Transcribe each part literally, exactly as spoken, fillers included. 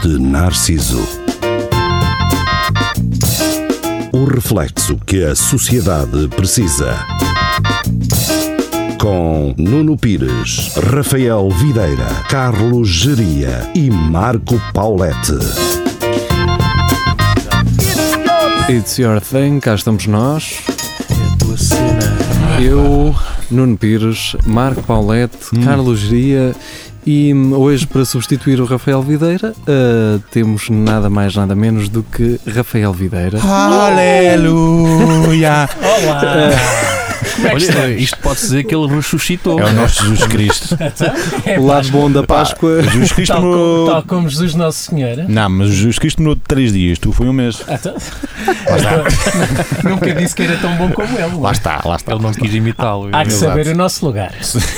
de Narciso. O reflexo que a sociedade precisa. Com Nuno Pires, Rafael Videira, Carlos Geria e Marco Paulette. It's your thing, cá estamos nós. É a tua cena. Eu, Nuno Pires, Marco Paulette, hum. Carlos Geria. E hoje, para substituir o Rafael Videira, uh, temos nada mais, nada menos do que Rafael Videira. Aleluia! Olá! Uh, Olha, isto pode dizer que ele ressuscitou. É o nosso Jesus Cristo. É o lado bom da Páscoa. Pá, Jesus Cristo tal, no... como, tal como Jesus Nosso Senhor. Não, mas Jesus Cristo no três dias, tu foi um mês. Ah, tá. Lá está. Nunca disse que era tão bom como ele. Lá está, lá está. Ele não quis imitá-lo. Há que saber o nosso lugar.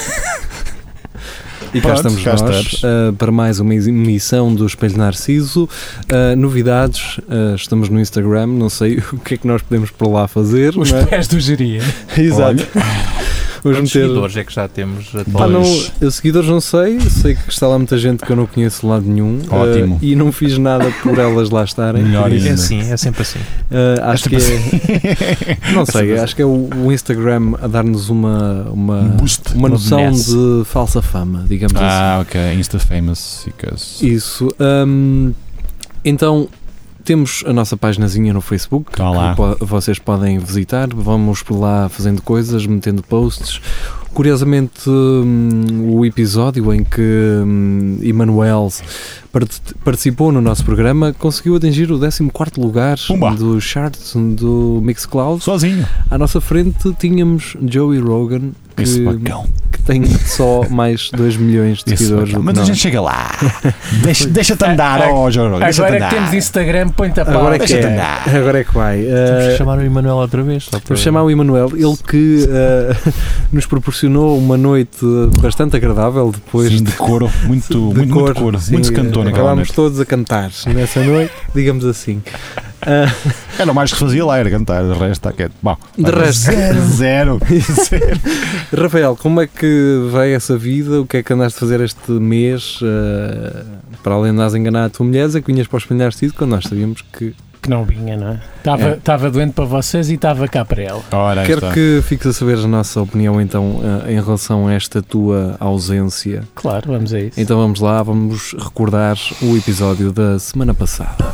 E cá Pronto, estamos cá nós uh, para mais uma emissão do Espelho Narciso. Uh, novidades, uh, estamos no Instagram, não sei o que é que nós podemos por lá fazer. Os mas... pés do Geria. Exato. Quantos meter... seguidores é que já temos? Pá, não, eu seguidores não sei, sei que está lá muita gente que eu não conheço de lado nenhum. Ótimo. Uh, e não fiz nada por elas lá estarem. Melhor É assim, é sempre assim. Uh, acho é que é. Não sei, é acho que é o, o Instagram a dar-nos uma, uma, um boost, uma noção uma de falsa fama, digamos ah, assim. ok, Insta famous. Because... Isso. Um, então. Temos a nossa paginazinha no Facebook, tá lá. que po- vocês podem visitar. Vamos por lá fazendo coisas, metendo posts. Curiosamente, um, o episódio em que um, Emanuel part- participou no nosso programa conseguiu atingir o décimo quarto lugar Pumba. do chart do Mixcloud. Sozinho. À nossa frente tínhamos Joey Rogan, que, Esse bacão. que tem só mais dois milhões de Esse seguidores. bacão. do Mas que a nós. gente chega lá. Deixa- Deixa-te andar, A- ó João. Agora que temos Instagram, põe-te a pau. Agora é que Deixa-te é. andar. Agora é que vai. Temos Uh, que chamar o Emanuel outra vez. Só para... Vamos chamar o Emanuel, ele que uh, nos proporcionou uma noite bastante agradável depois Sim, de, de coro. Muito, de muito, cor. muito coro. Sim, Muito se cantou naquela acabámos noite. todos a cantar nessa noite, digamos assim. Uh, Era o mais que se fazia lá, era cantar. De resto está quieto. Bom, De resto- zero. Zero. Zero. Rafael, como é que vai essa vida? O que é que andaste a fazer este mês? Uh, para além de andares a enganar a tua mulher, é que vinhas para os Espelho Narciso quando nós sabíamos que... Que não vinha, não é? Estava É. estava doente para vocês e estava cá para ela. Ora, aí Quero está. que fiques a saber a nossa opinião então uh, em relação a esta tua ausência. Claro, vamos a isso. Então vamos lá, vamos recordar o episódio da semana passada.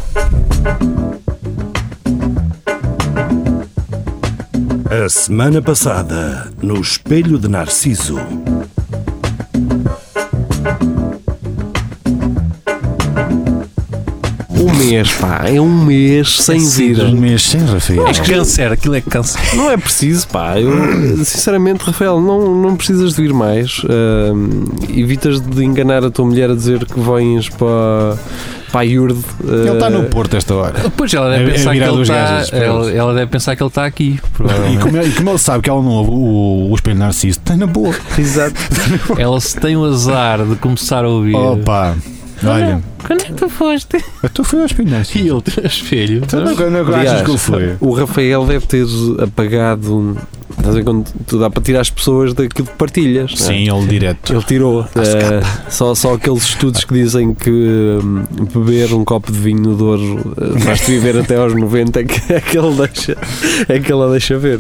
A semana passada, no Espelho de Narciso. Um mês, pá, é um mês sem vir. Um mês sem Rafael. É câncer, aquilo é câncer. Não é preciso, pá. Eu, sinceramente, Rafael, não, não precisas de vir mais. Ahm, evitas de enganar a tua mulher a dizer que vens para, para a Iurde. Ele está no Porto esta hora. Depois ela deve É- é pensar que virar ele dos está. gajos, para Ela, eles. ela deve pensar que ele está aqui. E Provavelmente. como, ele, e como ele sabe que ela não ouve o, o Espelho Narciso, tem na boa. Exato. Ela se tem o azar de começar a ouvir. Opa, olha, Quando é que tu foste? tu foi ao Espelho E Narciso. ele teu espelho. Tu não, não, não Aliás, achas que ele foi? O Rafael deve ter apagado. Estás a ver quando tu dá para tirar as pessoas daquilo que partilhas? não é? Sim, ele direto. Ele tirou eh, só, só aqueles estudos que dizem que hum, beber um copo de vinho no Douro uh, faz-te viver até aos noventa é que, é que ele deixa, é que ela deixa ver.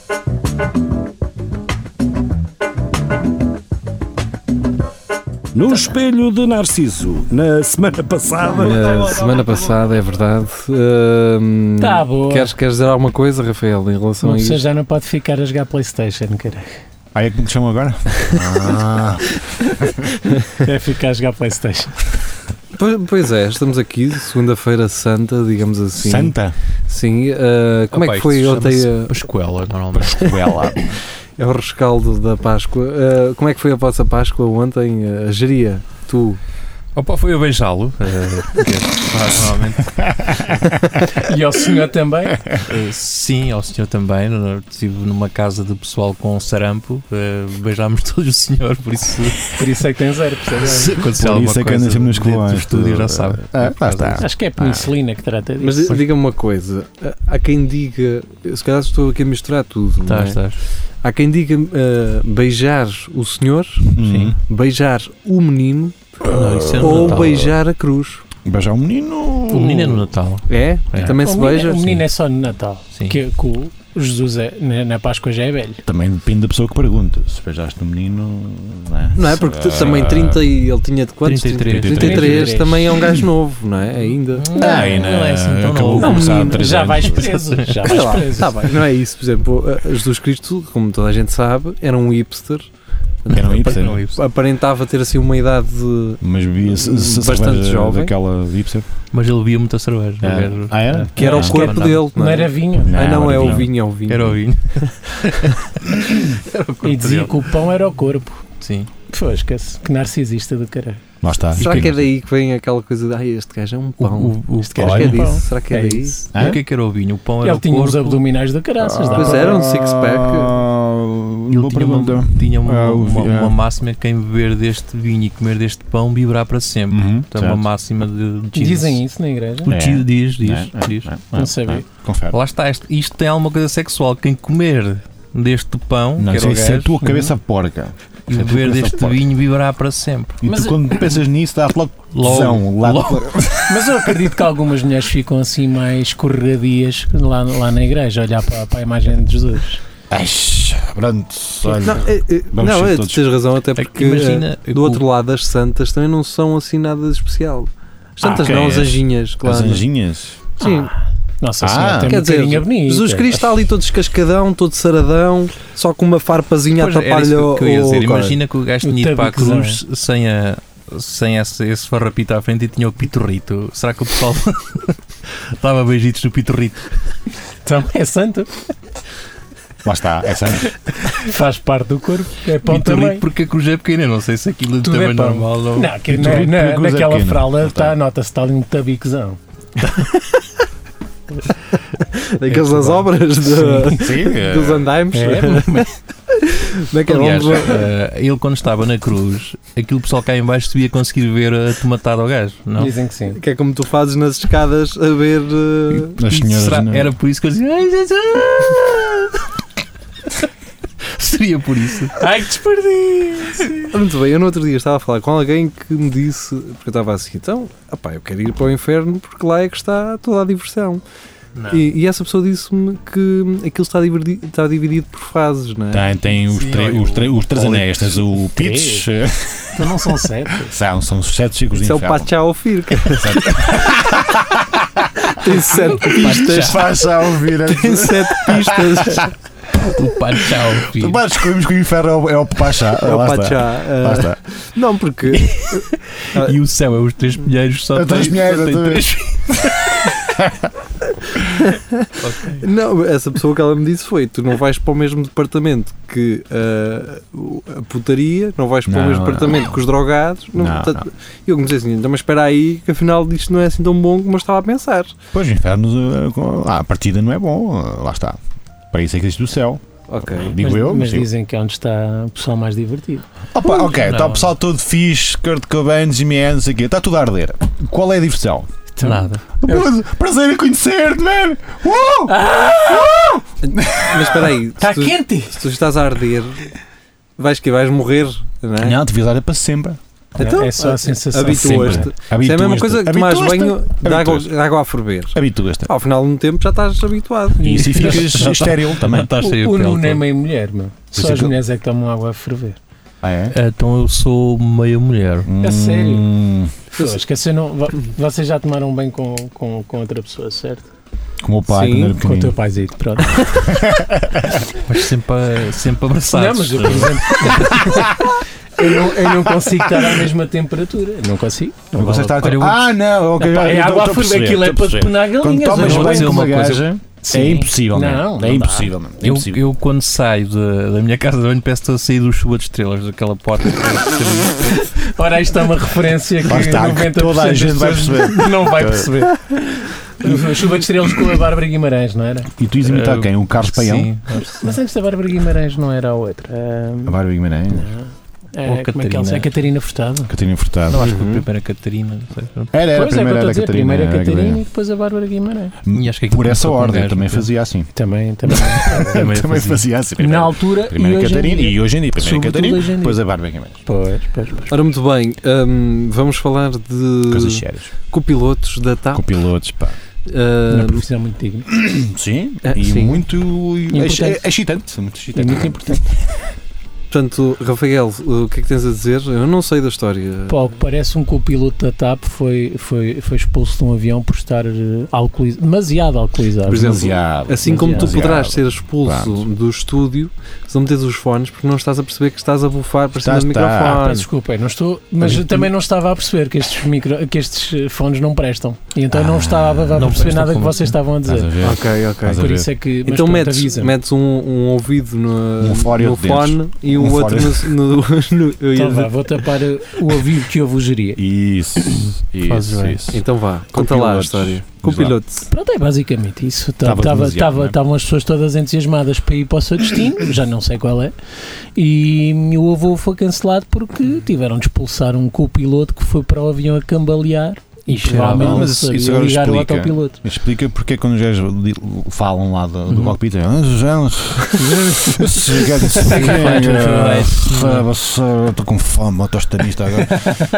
No Espelho de Narciso, na semana passada. Na semana passada, é verdade. Hum, Tá boa. queres, queres dizer alguma coisa, Rafael, em relação Uma a pessoa isto? já não pode ficar a jogar Playstation, caralho. Ah, é que me chamam agora? Ah, É ficar a jogar Playstation. Pois, pois é, estamos aqui, segunda-feira santa, digamos assim. Santa. Sim, uh, como Opa, é que foi isto ontem? chama-se a- Pascoela, normalmente. Escoela. É o rescaldo da Páscoa. Uh, como é que foi a vossa Páscoa ontem? Uh, a Geria, tu? Opa, foi a beijá-lo. eh, que é o que se faz normalmente. E ao senhor também? Eh, sim, ao senhor também. no- Estive numa casa de pessoal com sarampo. eh, beijámos todos o senhor, por isso. Por isso é que tem zero, percebes? Se acontecer Por alguma isso é que coisa anda sempre nos dentro do colares, estúdio, tudo. já sabe. Ah, lá está. Acho que é a penicilina que trata disso. Mas diga-me uma coisa, há quem diga, se calhar estou aqui a misturar tudo, não é? Estás, estás. Há quem diga uh, beijar o senhor, Sim. beijar o menino Não, isso é no ou Natal. beijar a cruz. Beijar um menino. O menino é no Natal. É? É. Também O se menino, beija? o menino é só no Natal. Sim. Que, que o Jesus é, na, na Páscoa já é velho. Também depende da pessoa que pergunta. Se beijaste um menino. Não é? Não é? Porque tu, Ah, também trinta e ele tinha de quantos? trinta e três. trinta e três trinta e três. também é um gajo novo, não é? Ainda. Não, Ai, não é assim tão acabou novo. de começar há menino, três já anos. vais preso. Já Sei vais lá, preso. tá bem, não é isso. Por exemplo, uh, Jesus Cristo, como toda a gente sabe, era um hipster. Era um hipster. Não, hipster. Aparentava ter assim uma idade de... Mas bebia se, se Bastante cerveja jovem. daquela hipster. Mas ele bebia muita cerveja. É. Era- Ah, era? que era Não, o corpo não. dele. Não é? era vinho. Não, Ah, não, era é o vinho. vinho, é o vinho. Era o vinho. Era o corpo E dizia dele. que o pão era o corpo. Sim. Fosca-se, que narcisista do caralho. Lá está. Será que é daí que vem aquela coisa de ah, este gajo é um O, pão? o, o, Este gajo que é olha, pão. disso? Será que é, É daí? isso. E o que é que era o vinho? O pão era Ele o tinha corpo. os abdominais da caraças. dá Pois para- era, um six-pack. Ah, Ele boa tinha, pergunta. uma, tinha uma, Ah, o uma, vi- ah. uma máxima que quem beber deste vinho e comer deste pão viverá para sempre. Uhum, Então, uma certo. máxima de Jesus. Dizem isso na igreja? O É. tio diz, diz, É, é, diz. é, Não é, sabia. é. Confere. Lá está, isto, isto tem alguma coisa sexual. Quem comer deste pão, Não, que isso era o é- isso é a gajo, tua cabeça porca. e isso é a tua beber cabeça deste porca. vinho viverá para sempre. E Mas tu, eu- quando pensas nisso, dá-te logo Logo, tesão. Lá logo. Mas eu acredito que algumas mulheres ficam assim mais escorregadias lá, lá na igreja, a olhar para, para a imagem de Jesus. Ai, pronto, olha. Não, é, é, Vamos não ser é, tu todos. tens razão, até É que porque imagina, eh, do outro lado as santas também não são assim nada de especial. As santas Ah, ok, não, as as- anjinhas, claro. As anjinhas. Sim. Ah, Nossa Ah, Senhora, tem quer uma dizer, carinha bonita. Jesus Cristo está ali todo descascadão, todo saradão, só com uma farpazinha Pois, a era tapar-lhe isso o... que eu ia dizer. o- Imagina que o gajo O tinha ido para a tabiquezão. cruz sem, a, sem esse, esse farrapito à frente e tinha o pitorrito. Será que o pessoal dava beijitos no pitorrito? Então, é santo, Lá está, é santo. faz parte do corpo, é pão Pitorrito também. porque a cruz é pequena. Não sei se aquilo Tudo também é pão. normal. Não. Não, que E tu, na, tu, na- cruz é naquela pequena. fralda Lá está. está, nota-se está ali um tabiquezão. Daqueles das obras de, Sim, é. dos andaimes. É, Daquela Aliás, onde- eh, ele quando estava na cruz, aquilo pessoal cá em baixo devia conseguir ver a tomatada ao gajo, não? dizem que sim. que é como tu fazes nas escadas a ver... eh, As senhoras. Será- não- Era por isso que eu dizia "Ai, Jesus!" Seria por isso. Ai, que desperdício! Muito bem, eu no outro dia estava a falar com alguém que me disse, porque eu estava assim, então, opá, eu quero ir para o inferno porque lá é que está toda a diversão. E, e essa pessoa disse-me que aquilo está dividido, está dividido por fases, não é? Tem, tem os, Sim, tre- olha, os, tre- os três olha, anéis, tens o pitch, Então não são sete. são, são os sete ciclos de Isso é o inferno. Pachá Firca. Tem sete pistas. Faz a ouvir. Tem sete pistas. O Pachau, filho. Mas descobrimos que o inferno é o, é o Pachá. É o Lá está. Pachá. Lá eh, está. Não, porque... E o céu é os três pinheiros só É três tem- pinheiros, só tem exatamente. três. Não, essa pessoa que ela me disse foi: tu não vais para o mesmo departamento que uh, o- a putaria, não vais para Não, o mesmo não, departamento não. que os drogados. Não, Não, portanto, não. Eu comecei assim, então, mas espera aí, que afinal disto não é assim tão bom como eu estava a pensar. Pois, o inferno, eh, com- ah, a partida não é bom. eh, Lá está. Para isso é que existe o céu. Ok. Digo mas eu. mas digo. dizem que é onde está o pessoal mais divertido. Opa, ok, está não. o pessoal todo fixe, Kurt Cobain, Jimmy Hendrix, não sei o quê. Está tudo a arder. Qual é a diversão? Então, Nada. Pô, Prazer em conhecer-te, man! Uh! Mas espera aí, Está se tu, quente! se tu estás a arder, vais que vais morrer, não é? Não, te vais dar para sempre. Então, é só a sensação. habituas-te. Sempre. Isso é a mesma Habituas-te. coisa que tomares Habituas-te. banho de água, Habituas-te. de água a ferver. Habituas-te. Ao final de um tempo já estás habituado. E assim ficas estéril também. Está cheio O, o de pele Nuno é toda. meio mulher, meu. Só isso é as que eu- mulheres é que tomam água a ferver. Ah, é? Então eu sou meia mulher. É sério? Hum, Pô, esquece, não, vo- vocês já tomaram bem com, com, com outra pessoa, certo? como o pai Sim, quando era Com o teu pequenino. paizito, pronto. Mas sempre, a- sempre abraçados. Não, mas eu, por exemplo, eu, não, eu não consigo estar à mesma temperatura. Eu não consigo. Não consegues estar a Olha, eu- Ah, não, ok. Epá, já- é já água a estou ferver, perceber, aquilo é estou a para perceber. penar Quando galinhas. tomas eu não- vou bem dizer com uma uma coisa. gaja, Sim. é impossível, Não, não, não é dá. impossível. Não. É Eu, impossível. eu quando saio da, da minha casa de banho peço a sair do chuva de estrelas, daquela porta que Ora, isto é uma referência que Lá está, que noventa por cento toda a das gente vai pessoas perceber. não vai perceber. Chuva de estrelas com a Bárbara Guimarães, não era? E tu ias imitar Uh, quem? O Carlos Paião? Sim, acho que sim. Mas antes da Bárbara Guimarães não era a outra. Ah, A Bárbara Guimarães? não. É, Ou como é que ela se é? Catarina Furtado. Catarina Furtado. Não, acho que Uhum. a primeira Catarina. Não sei. Era, era, Pois a é, o que eu primeira estou a era a dizer. Catarina. Primeiro a era a Catarina e depois a Bárbara Guimarães. E acho que aquilo Por essa começou com ordem, gajo, também não fazia assim. Também, também. Também Também fazia. fazia assim. Na Primeiro, altura primeiro e a hoje em Catarina dia. e hoje em dia. Primeiro a Sobretudo Catarina, hoje em dia. depois a Bárbara Guimarães. Pois, pois, pois. Ora, muito bem, hum, vamos falar de Coisas sérias. copilotos da TAP. Copilotos, pá. Uh, Uma profissão muito digna. Sim, É, e sim. muito Importante. é, é excitante. Muito É excitante. muito importante. portanto, Rafael, o que é que tens a dizer? Eu não sei da história. Pá, ao que parece, um copiloto da TAP foi, foi, foi expulso de um avião por estar eh, alcooliz- demasiado alcoolizado. Por exemplo, Demasiado, Assim como tu demasiado. poderás ser expulso Pronto. do estúdio se não meteres os fones porque não estás a perceber que estás a bufar para cima Estás, do tá. Ah, pá, microfone. desculpa, não estou, mas Mas eu tu- também não estava a perceber que estes, micro, que estes eh, fones não prestam. E então não Ah, estava a não perceber prestam nada que como vocês assim? estavam a Estás a dizer. ver? Ok, ok. Estás a Por ver? isso é que. Mas Então pronto, metes, avisa-me. metes um, um ouvido no, Um fora e no outro dentro. fone e o Um outro fora- no, no, no- eu ia Então vá, dizer- vou tapar eh, o ouvido que houve o geria. Isso, Fazes isso, bem. isso. Então vá, conta lá a Copilotos. história. Vamos lá. Copiloto. Pronto, é basicamente isso. Estava demasiado, não é? Estavam as pessoas todas entusiasmadas para ir para o seu destino, já não sei qual é, e o voo foi cancelado porque tiveram de expulsar um copiloto que foi para o avião a cambalear e E cheirava. provavelmente Ah, não mas isso- sabia isso agora ligar o explica. autopiloto. Explica porque é quando os gajos li- falam lá do, do Uhum. cockpit. "Ah, já- Esse gajo disse, "Ah, você- eu estou com fome, eu estou nisto agora."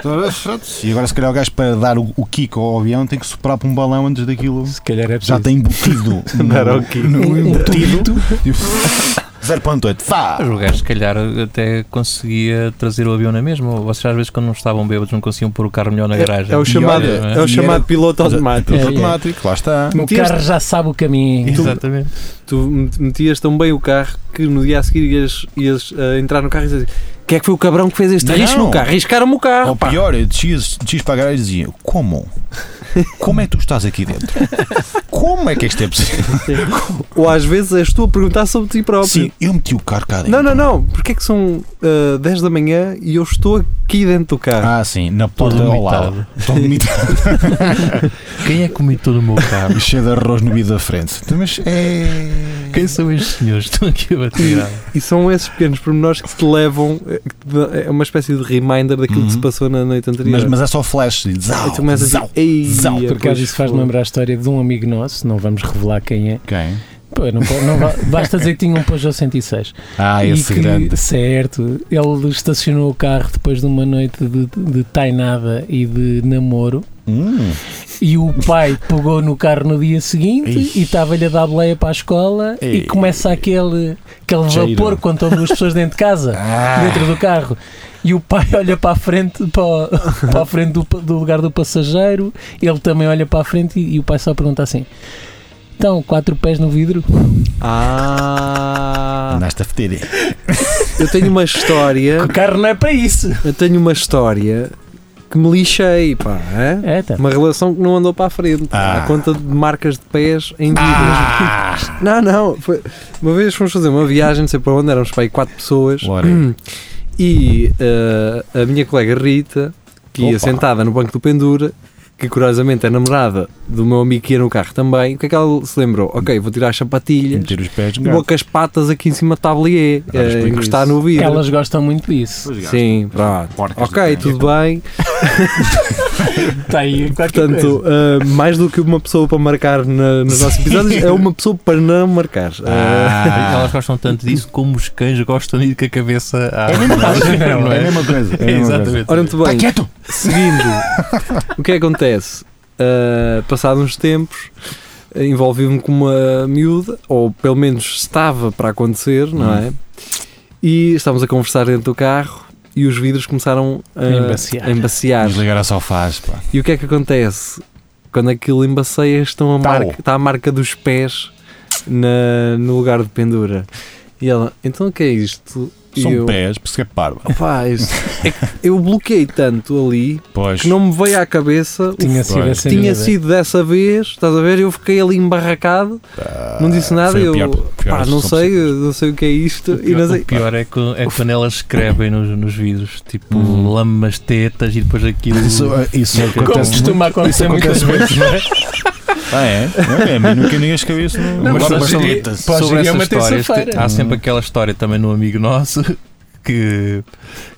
E agora, se calhar, o gajo para dar o, o kick ao avião tem que soprar para um balão antes daquilo. Se calhar é Já preciso. tem embutido. Dar ao no, kick. no Um- um embutido. zero ponto oito. Fá! Mas o gajo, se calhar, até conseguia trazer o avião na mesma. Ou vocês, às vezes, quando não estavam bêbados, não conseguiam pôr o carro melhor na garagem. É o chamado, olha, é o e chamado era- piloto automático. É, é. Automático, lá está. O Meteste- carro já sabe o caminho. Exatamente. Tu metias tão bem o carro que no dia a seguir ias, ias uh, entrar no carro e dizer: quem é que foi o cabrão que fez este Não. risco no carro? Riscaram-me o carro. Ou pá." pior, eu descias, descias para a garagem e dizia: Como? Como é que tu estás aqui dentro? Como é que isto é possível? Ou às vezes és tu a perguntar sobre ti próprio. Sim, eu meti o carro cá dentro. Não, não, não. Porque é que são uh, dez da manhã e eu estou aqui dentro do carro? Ah, sim, na Todo porta ao lado. vomitado. Todo vomitado. Quem é que vomitou no meu carro? Cheio de arroz no vidro da frente. Então, mas é. Quem são estes senhores que estão aqui a bater? E são esses pequenos pormenores que te levam. eh, que te dá- É uma espécie de reminder daquilo que se Uhum. passou na noite anterior. Mas, mas é só flash. E Zau, tu começas zau. assim, "Ei, zau." Por pois acaso isso faz-me foi." lembrar a história de um amigo nosso, não vamos revelar quem é. Quem? Pô, não, po- não va- basta dizer que tinha um Peugeot cento e seis. Ah, E esse que, grande. certo, ele estacionou o carro depois de uma noite de, de tainada e de namoro. Hum, E o pai pegou no carro no dia seguinte Ixi. e estava-lhe a dar boleia para a escola Ei. e começa aquele, aquele Cheiro. vapor quando estão duas pessoas dentro de casa, Ah. dentro do carro. E o pai olha para a frente, para, o- para a frente do, do lugar do passageiro, ele também olha para a frente e, e o pai só pergunta assim: então, quatro pés no vidro? Ah, andaste a fetir. eu tenho uma história. O carro não é para isso. Eu tenho uma história que me lixei, pá. É? É, tá. Uma relação que não andou para a frente. Ah. À conta de marcas de pés em vidros. Ah! Não, não. Foi, uma vez fomos fazer uma viagem, não sei para onde, éramos para aí quatro pessoas. Ora. E eh, a minha colega Rita, que ia Opa. sentada no banco do pendura, que curiosamente é namorada do meu amigo que ia no carro também, o que é que ela se lembrou? Ok, vou tirar as sapatilhas Meter os pés no e vou gato. com as patas aqui em cima do tablier, Agora eh, explica encostar isso. no vidro. Elas gostam muito disso. Sim, pronto. Porcas Ok, de tudo bem. Está aí qualquer Portanto, uh, mais do que uma pessoa para marcar na- nos nossos episódios, é uma pessoa para não marcar. Uh, Ah. Elas gostam tanto disso como os cães gostam de ir com a cabeça à... É a mesma coisa. Não É a é? mesma coisa. É a mesma Exatamente. coisa. Ora, muito Está bem, quieto! seguindo, o que é que acontece? Uh, passados uns tempos, uh, envolvi-me com uma miúda, ou pelo menos estava para acontecer, não é? E estávamos a conversar dentro do carro e os vidros começaram a, A embaciar. a embaciar. Desligar a sofás, pá. E o que é que acontece? Quando aquilo embaceia, estão a Tau. marca, está a marca dos pés na, no lugar de pendura. E ela, então o que é isto? E São eu, pés, por isso que é parva. opá, isso- é que eu bloqueei tanto ali Pois. que não me veio à cabeça o Tinha sido Pois. assim. tinha sido dessa vez, estás a ver? Eu fiquei ali embarracado, não disse nada, Foi a eu pior- pior pá, não solução sei, possível. não sei o que é isto. O E não pior, sei, o pior é, que, é quando elas escrevem nos, nos vidros, tipo, Hum. lame as tetas e depois aquilo... Isso, isso Como acontece costuma muito. acontecer Isso muitas acontece vezes. muito. Ah, é? Não, é, a mim nunca ninguém escreveu isso. No... Não, mas Agora pode são ser- letras. pode- Sobre Hoje é essas uma histórias, terça-feira. há sempre aquela história também no amigo nosso que,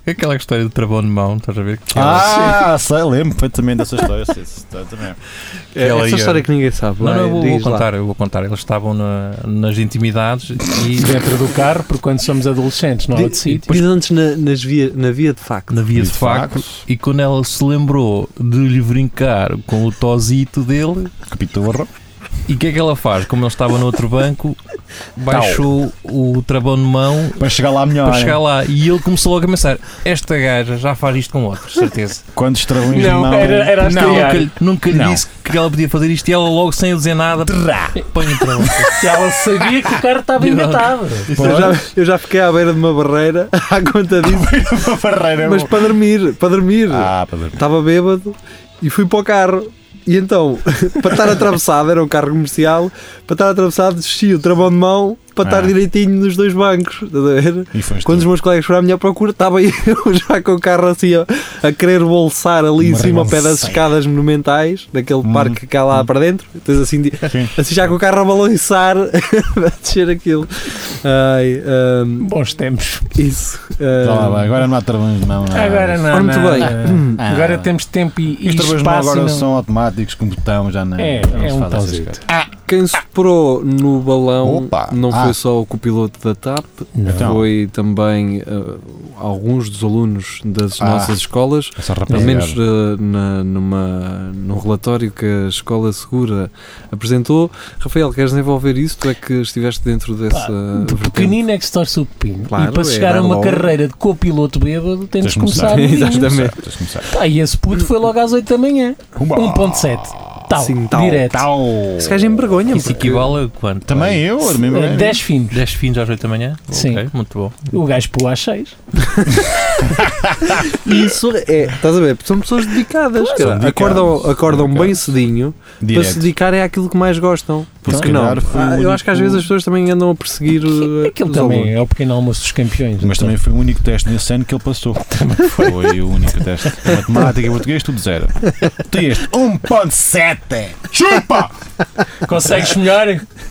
Aquela história do travão de mão, estás a ver? Que Ah, sei, lembro perfeitamente dessa história. Sim, sim, também. É, Ela essa ia- história que ninguém sabe. Não, vai, não, eu vou, vou diz lá. contar, eu vou contar. Eles estavam na- nas intimidades e Dentro do carro, porque quando somos adolescentes não há outro sítio. Diz antes na, nas via, na via de facto. na via de De facto, facto. e quando ela se lembrou de lhe brincar com o tosito dele, Capitorro. e o que é que ela faz? Como ele estava no outro banco, baixou o travão de mão Para chegar lá melhor. para chegar lá, e ele começou logo a pensar: esta gaja já faz isto com outros, certeza. Quantos travões de Não, mão. era, era a Não, estrear. nunca, lhe- nunca lhe Não. disse que ela podia fazer isto, e ela logo sem dizer nada, põe o travão. E ela sabia que o carro estava engatado. Eu já, eu já fiquei à beira de uma barreira à conta disso, Uma barreira. mas para dormir, para dormir. Ah, para dormir. Estava bêbado e fui para o carro. E então, para estar atravessado, era um carro comercial, para estar atravessado, desci o travão de mão para estar Ah. direitinho nos dois bancos. Estás a ver? E foste Quando os meus colegas foram à minha procura, estava eu já com o carro assim a, a querer bolsar ali em Uma cima ao pé das rebolseia. escadas monumentais, daquele Hum. parque que há lá para dentro. Tens assim, de- Sim. assim já com o carro a balançar a descer aquilo. Ai, ahm, Bons tempos. isso. Tá lá, ahm, vai, agora não há travões de mão. não. Agora não. Ora, muito não, bem. não. Ah. Agora temos tempo e, E e os travões de mão espaço. agora e não- são automáticos, com botão, já não. É, já não é se um faz essas tauzito. coisas. Quem soprou no balão Opa! não Ah. foi só o copiloto da T A P, Não. Então. foi também uh, alguns dos alunos das Ah. nossas escolas, Essa pelo rapaziada. menos uh, na, numa, num relatório que a Escola Segura apresentou. Rafael, queres desenvolver isso? Tu é que estiveste dentro dessa Pá, vertente. pequenino é que se torce o pepino. Claro, e para é chegar dar a uma logo. carreira de copiloto bêbado, tens Tens de de começar. começar novinho. Exatamente. Tens de começar. Pá, e esse puto foi logo às oito da manhã. um ponto sete. Tal, Sim, tal, direto. Tal. Esse gajo envergonha. Isso equivale a quanto? Também eu, era mesmo. Uh, dez finos. dez fins às oito da manhã? Sim. Ok, muito bom. O gajo pôs às seis. Isso é, estás a ver? São pessoas dedicadas. São cara. dedicadas, Acordam, são acordam bem dedicadas. cedinho para se Direto. dedicar é àquilo que mais gostam. Porque Porque se não? calhar foi o Ah, eu acho que às único- vezes as pessoas também andam a perseguir uh, Aquilo os também alunos. é o pequeno almoço dos campeões. Mas também foi o único teste nesse ano que ele passou. Foi o único teste. Matemática e português, tudo zero. Tu este um ponto sete. Chupa! Consegues melhor?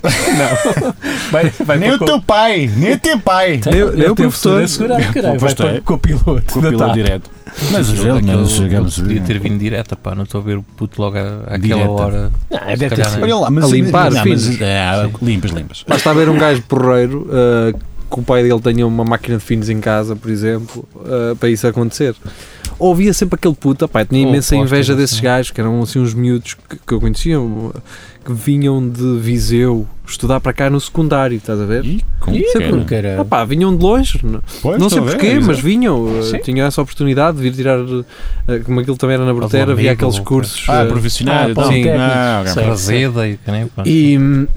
Não. Vai, vai Nem para o teu pai, nem o teu pai. Nem o- nem o professor. Assegurado, caralho. Vai Pois é. para copiloto. Com o piloto direto. Mas Aquele- ele, aquele- mas chegamos ele podia ter vindo direta, pá, não estou a ver o puto logo à- àquela Direta. hora. Não, Se deve ter calhar sido. não. Olha lá, mas A limpar, não, mas, finos. é, limpas, limpas. Basta haver um gajo porreiro uh, que o pai dele tenha uma máquina de finos em casa, por exemplo, uh, para isso acontecer. Ou havia sempre aquele puta, pá, tinha Ou imensa apostas, inveja desses assim. gajos, que eram assim uns miúdos que, que eu conhecia, uh, que vinham de Viseu estudar para cá no secundário, estás a ver? Ih, como Ih, que sempre- era? caralho. Ah, pá, vinham de longe, não, Pois, não sei estou a ver, porquê, mas exato. vinham, uh, Sim. tinham essa oportunidade de vir tirar, uh, como aquilo também era na Brutera, havia amigo, aqueles ou- cursos. Ah, uh, profissional. Ah, então. sim. Ah, ok. Sei. Razeda e que nem pá. E,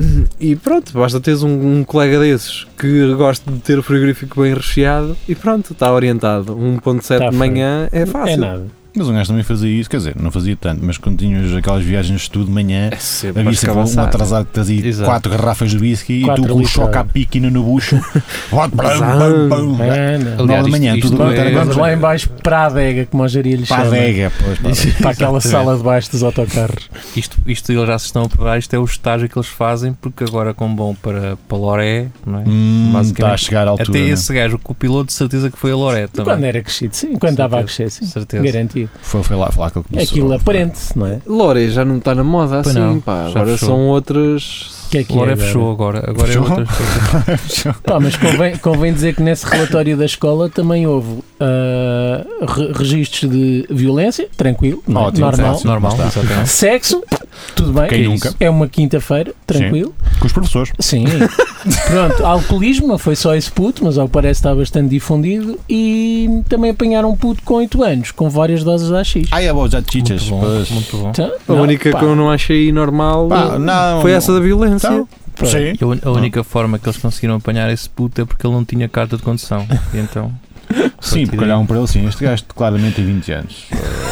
e pronto, basta teres um, um colega desses que gosta de ter o frigorífico bem recheado e pronto, está orientado. um ponto sete Tá de manhã é fácil. É nada. Mas um gajo também fazia isso, quer dizer, não fazia tanto, mas quando tinhas aquelas viagens de estudo de manhã, É sempre havia para sempre um escavaçar. atrasado que trazia Exato. quatro garrafas de whisky e tu Quatro com o choque à litradas. piquina no bucho. Bum, bum, Exato. bum, bum. É, não. Aliás, Nove da manhã, isto- tudo isto bem, é- Vamos lá em baixo para a adega, como a Jaria lhe Para a chama. adega, pois, para a adega. Para aquela Exatamente. sala de baixo dos autocarros. Isto, isto eles já se estão a preparar, isto é o estágio que eles fazem, porque agora como vão para, para Loré, não é? Hum, Basicamente, está a chegar à altura. Até né? esse gajo, o copiloto, de certeza que foi a Loré também. Quando era crescido, sim. Quando estava a crescer, sim. Certeza. Garantido. Foi, foi lá falar que ele começou. Aquilo aparente, não é? Lore já não está na moda Pois assim, não, pá. já Agora fechou. são outras. Que é que Loré é agora? fechou agora, agora Fechou? é outra. Pá, mas convém, convém dizer que nesse relatório da escola também houve ah, re- registros de violência, tranquilo, não é? Ótimo, normal. certo. Normal, Está. exatamente. Sexo, tudo bem. Quem é nunca? isso. É uma quinta-feira, tranquilo. Com os professores. Sim. Pronto, alcoolismo, não foi só esse puto, mas ao que parece está bastante difundido. E também apanharam um puto com oito anos, com várias doses de A X. Ah, é bom, já te Muito chichas. bom, pois. muito bom. Então, A não, única pá, que eu não achei normal Pá, não, foi essa da violência. Então, pronto. sim. E a, un- a única forma que eles conseguiram apanhar esse puto é porque ele não tinha carta de condução. E então, Sim, porque olhavam para ele assim, este gajo claramente tem vinte anos.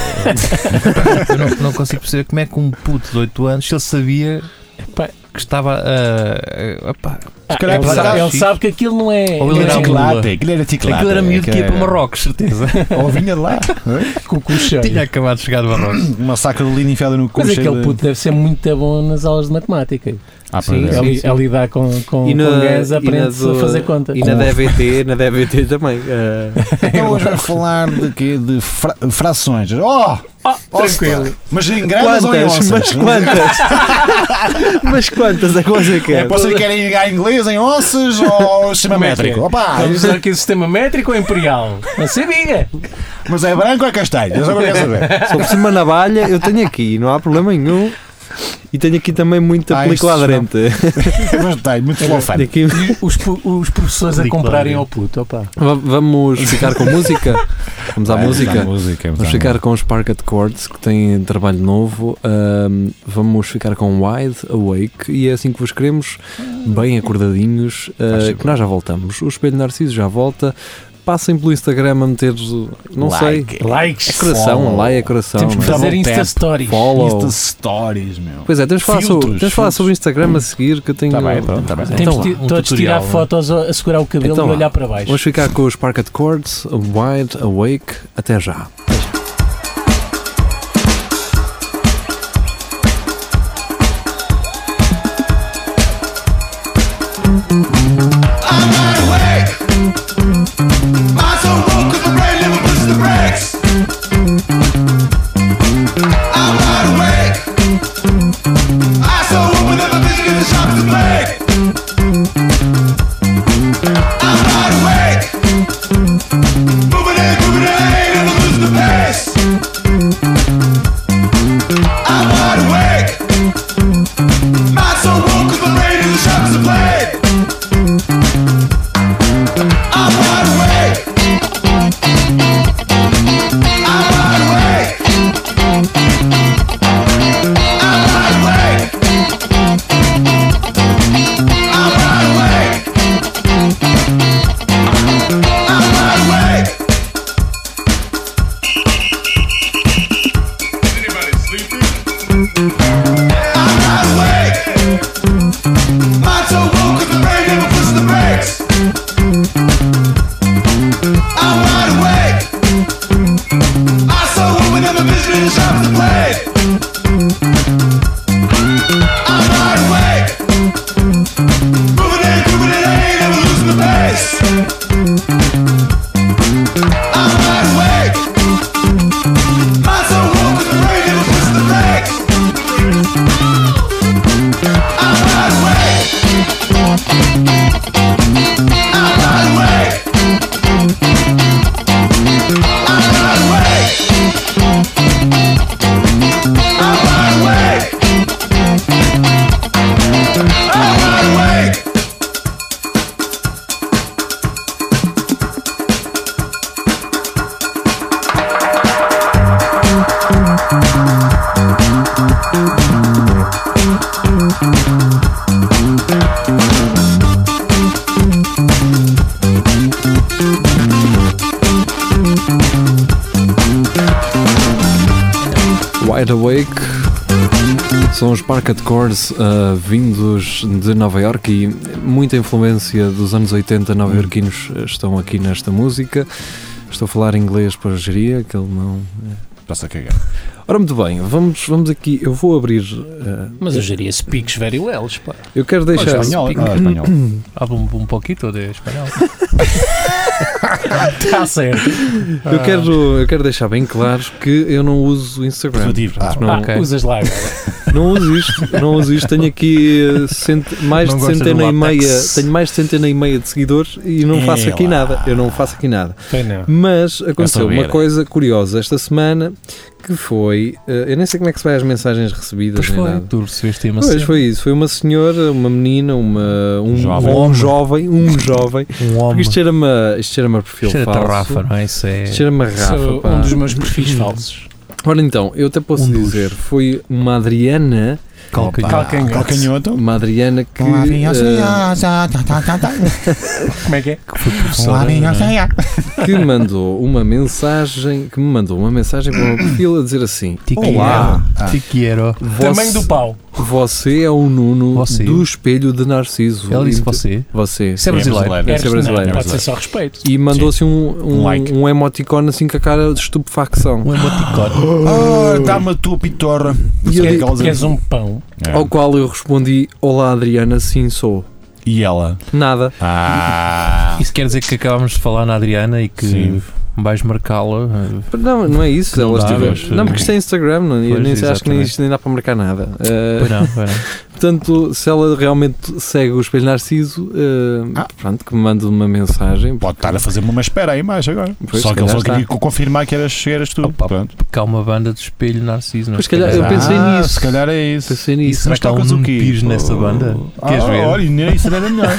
eu não, não consigo perceber como é que um puto de oito anos, se ele sabia Pá, que estava a. a pá, ah, calhar ele, para sabe, dar ele X. sabe que aquilo não é. Ou não ele é era um chiclete, mula. aquilo era ticlata. aquilo era miúdo que ia para Marrocos, certeza. Ou vinha de lá. com o cu cheio. Tinha acabado de chegar de Marrocos. Uma saca de linha enfiada no cu Mas cheio aquele de- puto deve ser muito bom nas aulas de matemática. Ah, Sim, pois é. a, li- sim. a lidar com, com, E na- com gás e na aprende-se a do- fazer conta. E na D V T, na D V T também. eh, Então hoje vamos falar de quê? De fra- frações. Oh! Ah, tranquilo. Mas em gramas ou em Quantas? onças? Mas quantas? Mas quantas é que você É, quer? vocês querem ligar em inglês, em onças ou sistema métrico? Opa! Vamos usar aqui o sistema métrico ou imperial? Não sabia. Mas é branco ou é castanho? Eu só quero saber. Se eu preciso uma navalha, eu tenho aqui, não há problema nenhum. E tenho aqui também muita Ah, película isso aderente. Mas tem, muito Tenho lofano. aqui- Os, pu- os professores a Película comprarem ali. ao puto, opa. Va- Vamos ficar com música? Vamos à música? música. Vamos ficar com os Parket Chords, que têm trabalho novo. Ahm, vamos ficar com Wide Awake, e é assim que vos queremos, bem acordadinhos, ah, que nós já voltamos. O Espelho Narciso já volta. Passem pelo Instagram a meter, não Like. sei, Likes. é coração, Follow. lá é coração. Temos que não é? fazer Double Insta tap. Stories. Follow. Insta Stories, meu. Pois é, temos de falar, sobre, Filtros, temos de falar filtros. sobre o Instagram a seguir, que eu tenho... Tá bem, pronto, tá bem. Então Temos vá. de um todos tutorial, tirar não é? fotos a a segurar o cabelo Então e vá. olhar para baixo. Vamos ficar com os Parket Chords, Wide Awake, até já. Wide Awake são os Parket Chords uh, vindos de Nova York, e muita influência dos anos oitenta nova-iorquinos estão aqui nesta música. Estou a falar inglês para a geria, que ele não... Passa a cagar. Ora, muito bem, vamos, vamos aqui, eu vou abrir... Uh, Mas eu diria speaks very well, pá. eu quero deixar... Espanhol. Ah, espanhol. Habla um, um pouquinho de espanhol. Está certo. Eu quero, eu quero deixar bem claro que eu não uso Instagram. Positivo. Portanto, Ah, não, Ah, ok. usas lá agora. não uso isto, não uso isto. Tenho aqui uh, cent- mais Não de gosta centena do e meia, látex. tenho mais de centena e meia de seguidores e não faço aqui Ela. nada. Eu não faço aqui nada. Foi não. Mas aconteceu saber. uma coisa curiosa esta semana, que foi, uh, eu nem sei como é que se vai as mensagens recebidas Pois nem foi, nada. tu recebeste uma Pois foi isso, foi uma senhora, uma menina, uma, um Jovem. um jovem, um jovem. um Porque homem. isto cheira-me a- isto cheira-me a perfil Cheira-te a falso. Rafa, não é? Isso é... Isto cheira-me a Rafa. Sou pá. um dos meus perfis falsos. Ora então, eu até posso Um dos. dizer, foi uma Adriana, Calcanhar. Calcanhoto. Calcanhoto. uma Adriana que, Com a vinha eh, Como é que é? Que foi professora, não é? que mandou uma mensagem, que me mandou uma mensagem para o meu perfil a dizer assim: Te Olá, quiero, te quiero. Tamanho do pau. você é o Nuno Você. do Espelho de Narciso. Ela disse E- você. Você. Isso é brasileiro. brasileiro. Deve ser Não, brasileiro. pode ser só respeito. E mandou-se um, um, Um like. um emoticone assim com a cara de estupefacção. Um emoticone. Ah, dá-me a tua pitorra. E eu Quer- digo- Queres um pão? não. É. Ao qual eu respondi: Olá Adriana, sim sou. E ela? Nada. Ah, Isso quer dizer que acabámos de falar na Adriana e que Sim. vais marcá-la. Não, não é isso. Que não Elas dá, tiveram- mas, não, porque isto é Instagram, não, eu pois, nem sei, acho que nem, exatamente. isto nem dá para marcar nada. Uh, Pois não, pois não. portanto, se ela realmente segue o Espelho Narciso, uh, Ah. pronto, que me manda uma mensagem. pode estar a fazer-me uma espera aí mais agora. Pois, só se que ele só calhar queria está. confirmar que eras, que eras tu. Opa, Pronto. Porque há uma banda de Espelho Narciso, não é? Pois, se calhar, eu Ah, pensei nisso. Se calhar é isso. Pensei E nisso. será Mas que há um tocas o Nuno quê? Pires nessa banda? Ah, Queres ver? olha, nem isso era melhor.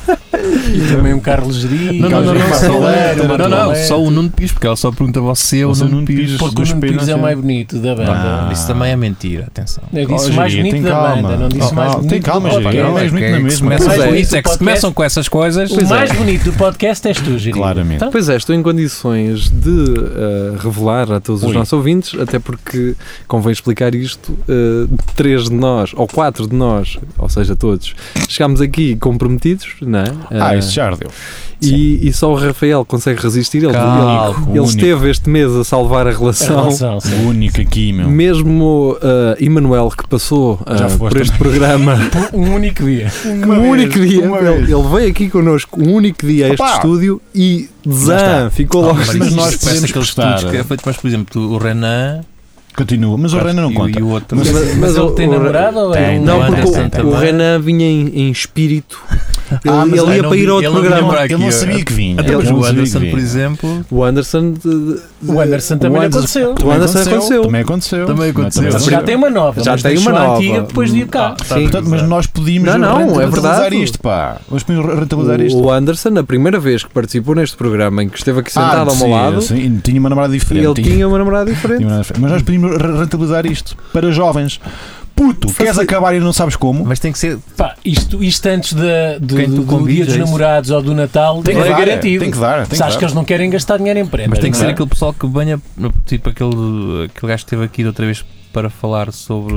E também um Carlos Geria. Não, não, não, não, Carlos só, Martolero, não, não, Martolero. só o Nuno Pires, porque ela só pergunta você ou o Você Nuno Nuno Pires. Pires. Porque do o Nuno Espelho Pires é o Narciso. mais bonito da banda. Ah. Isso também é mentira, atenção. Eu disse Oh, mais Geria, bonito tem da calma. banda, não disse Oh, mais oh, bonito tem calma, do Geria, podcast. não é mais bonito que- na que mesma. se começam Mais com bonito isso, é que do se começam com essas coisas. O mais bonito do podcast és tu, Geria. Claramente. Então, Pois é, estou em condições de uh, revelar a todos os Ui. nossos ouvintes, até porque convém explicar isto. Uh, três de nós, ou quatro de nós, ou seja, todos, chegámos aqui comprometidos, não é? Ah, Uh, isso já ardeu. e, e só o Rafael consegue resistir. Ele, Calma, ele, ele único. esteve este mês a salvar a a relação. relação, sim. O único aqui, meu. Mesmo uh, Emanuel, que passou uh, Já foste por este também. programa, Um único dia. um único dia, uma ele, vez. ele veio aqui connosco um único dia a este Opa! estúdio e Já zan, está. ficou Ah, logo. mas Mas isso nós parece podemos aqueles prestar. estudos que é feito, mas por exemplo, tu- o Renan Continua, mas o Renan não e, conta. e o outro. Mas- Mas- Mas ele o- tem o- namorado ou é tem, um Não, o porque Anderson o, o também. Renan vinha em, em espírito. Ele, Ah, mas ele eu ia não para ir vi- a outro ele não programa. lembra- Ele não sabia que vinha. Até Ele mas não o sabia que Anderson, vinha. por exemplo, O Anderson. de- de- O Anderson também o Anderson- aconteceu. O Anderson aconteceu. Também aconteceu. Também aconteceu. Também Já tem uma nova. Já mas tem deixou uma a nova. antiga depois de ir cá. Ah, Sim. Portanto, mas nós podíamos Não, não, é rentabilizar verdade. isto, pá. Vamos rentabilizar isto. O Anderson, a primeira vez que participou neste programa, em que esteve aqui sentado Ah, ao meu sim, lado, sim, e tinha uma namorada diferente. ele tinha uma namorada diferente. tinha uma namorada diferente. Mas nós podíamos re- rentabilizar isto para jovens. Puto, queres Facil- acabar e não sabes como? mas tem que ser. Pá, isto, isto antes da, do, Quem tu do, do convidas, dia dos é isso? namorados ou do Natal Tem que é dar, garantido. tem que dar, tem que Se achas dar. que eles não querem gastar dinheiro em prendas. Mas tem que não ser é? aquele pessoal que venha, tipo aquele, aquele gajo que esteve aqui da outra vez para falar sobre.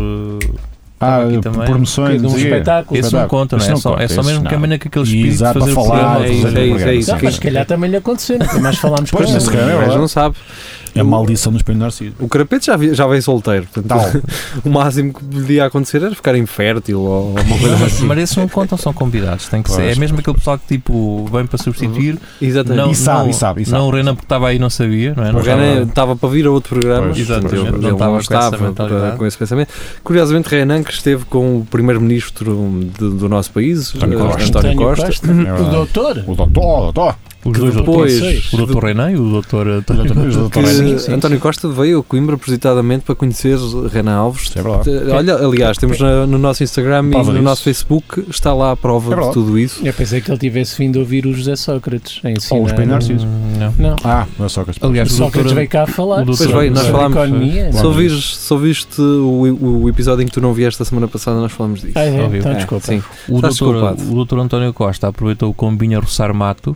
Ah, aqui também. promoções, De um não sei o quê. espetáculo. Esse não conta, não é? Esse É não só, conta, é só esse mesmo não. que venha com aquele espírito de Exato, fazer o para falar, programa. é isso, fazer é o isso, programa. é isso. Não, mas se calhar também lhe aconteceu, nunca mais falámos com Pois, ele. se calhar é O gajo verdade. não sabe. É a maldição do Espelho Narciso. O Carapete já, vi- já veio solteiro. Portanto, Tal. o máximo que podia acontecer era ficar infértil ou uma coisa Mas, assim. mas esses não contam, são convidados. Tem que ser. Pois. É mesmo aquele pessoal que tipo vem para substituir. Exatamente. Não, E sabe, não, e sabe, e sabe. Não o Renan porque estava aí e não sabia, não é? Não O Renan estava- estava para vir a outro programa, Pois, portanto, exatamente, ele- não ele estava com essa estava mentalidade. com esse pensamento. Curiosamente, Renan, que esteve com o primeiro-ministro de- do nosso país, António eh, Costa. António Costa. O verdade. doutor. O doutor, o doutor. Os dois Depois- doutores. O doutor Renan e o doutor António Os que doutores. Sim, sim, António sim. Costa veio a Coimbra propositadamente para conhecer Renan Alves. Isso é verdade. Eh, Olha, aliás, temos na- no nosso Instagram e Prova no disso. nosso Facebook, está lá a prova É de verdade. tudo isso. Eu pensei que ele tivesse vindo ouvir o José Sócrates a ensinar. Ou o Espelho Narciso. Hum, Não. Não. Ah, não é só que as Aliás, O o Sócrates doutor- veio cá a falar. o doutor- Pois bem, nós sobre falámos- economia. Se ouvires, se ouviste o, o episódio em que tu não vieste a semana passada, nós falamos disso. Ah, é? Ouviu? Então, É, desculpa. sim. O Estás doutor, desculpado. o doutor António Costa aproveitou o combinho a roçar mato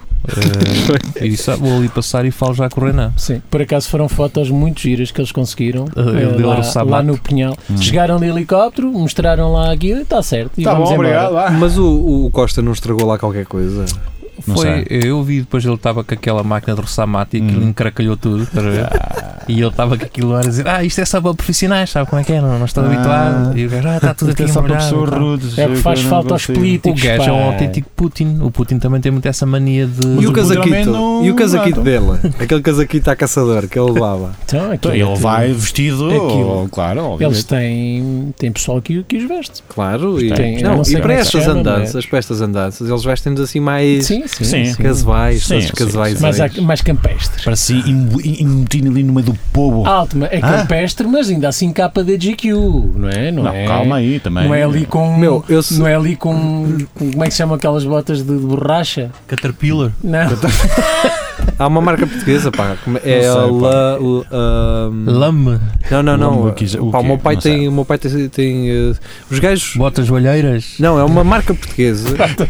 eh, e disse: ah, vou ali passar e falo já com o Renan. Sim, por acaso foram fotos muito giras que eles conseguiram Ah, ele eh, deu a lá, roçar lá mato. no Pinhal. Hum. Chegaram de helicóptero, mostraram lá aquilo e está certo. E Tá vamos bom, embora. obrigado. vá. Mas o, o Costa não estragou lá qualquer coisa? Não Foi, eu vi depois ele estava com aquela máquina de roçar mato e aquilo Hum. encracalhou tudo. estás a ver? E ele estava com aquilo lá a dizer: ah, isto é só para profissionais, sabe como é que é? Não, não estou Ah. habituado. E o gajo: ah, está tudo Isto aqui é só para embrulhado pessoas e tal." rudes. É o que faz falta aos O políticos. gajo é um pá. autêntico Putin. O Putin também tem muito essa mania de. E Mas o o Putin também casaquito? não- E o casaquito não. dele? Aquele casaquito a caçador que ele levava. Então, aquilo- Ele vai vestido, Aquilo. claro, Eles obviamente. têm, têm pessoal que, que os veste. Claro, e, Tem, não, não sei e como para é que se estas chama, andanças, para estas andanças, eles vestem-nos assim mais Sim, sim. Sim. sim. casuais, Sim, todos sim, casuais. sim. Mais, a- mais campestre. Para si, embutindo ali no meio do povo. Alto, é Ah. campestre, mas ainda assim capa de G Q, não é? Não, Não, é, calma aí também. Não é ali com. Meu, eu se- Não é ali com, com- Como é que se chama aquelas botas de, de borracha? Caterpillar. Não. há uma marca portuguesa, pá, como- é Não sei, a pá. La, o, ahm, Lame. não, não, não. Lame, o que- o Pá, o quê? meu pai Não sei. tem, o meu pai tem, tem eh, os gajos. Botas joalheiras. Não, é uma marca portuguesa.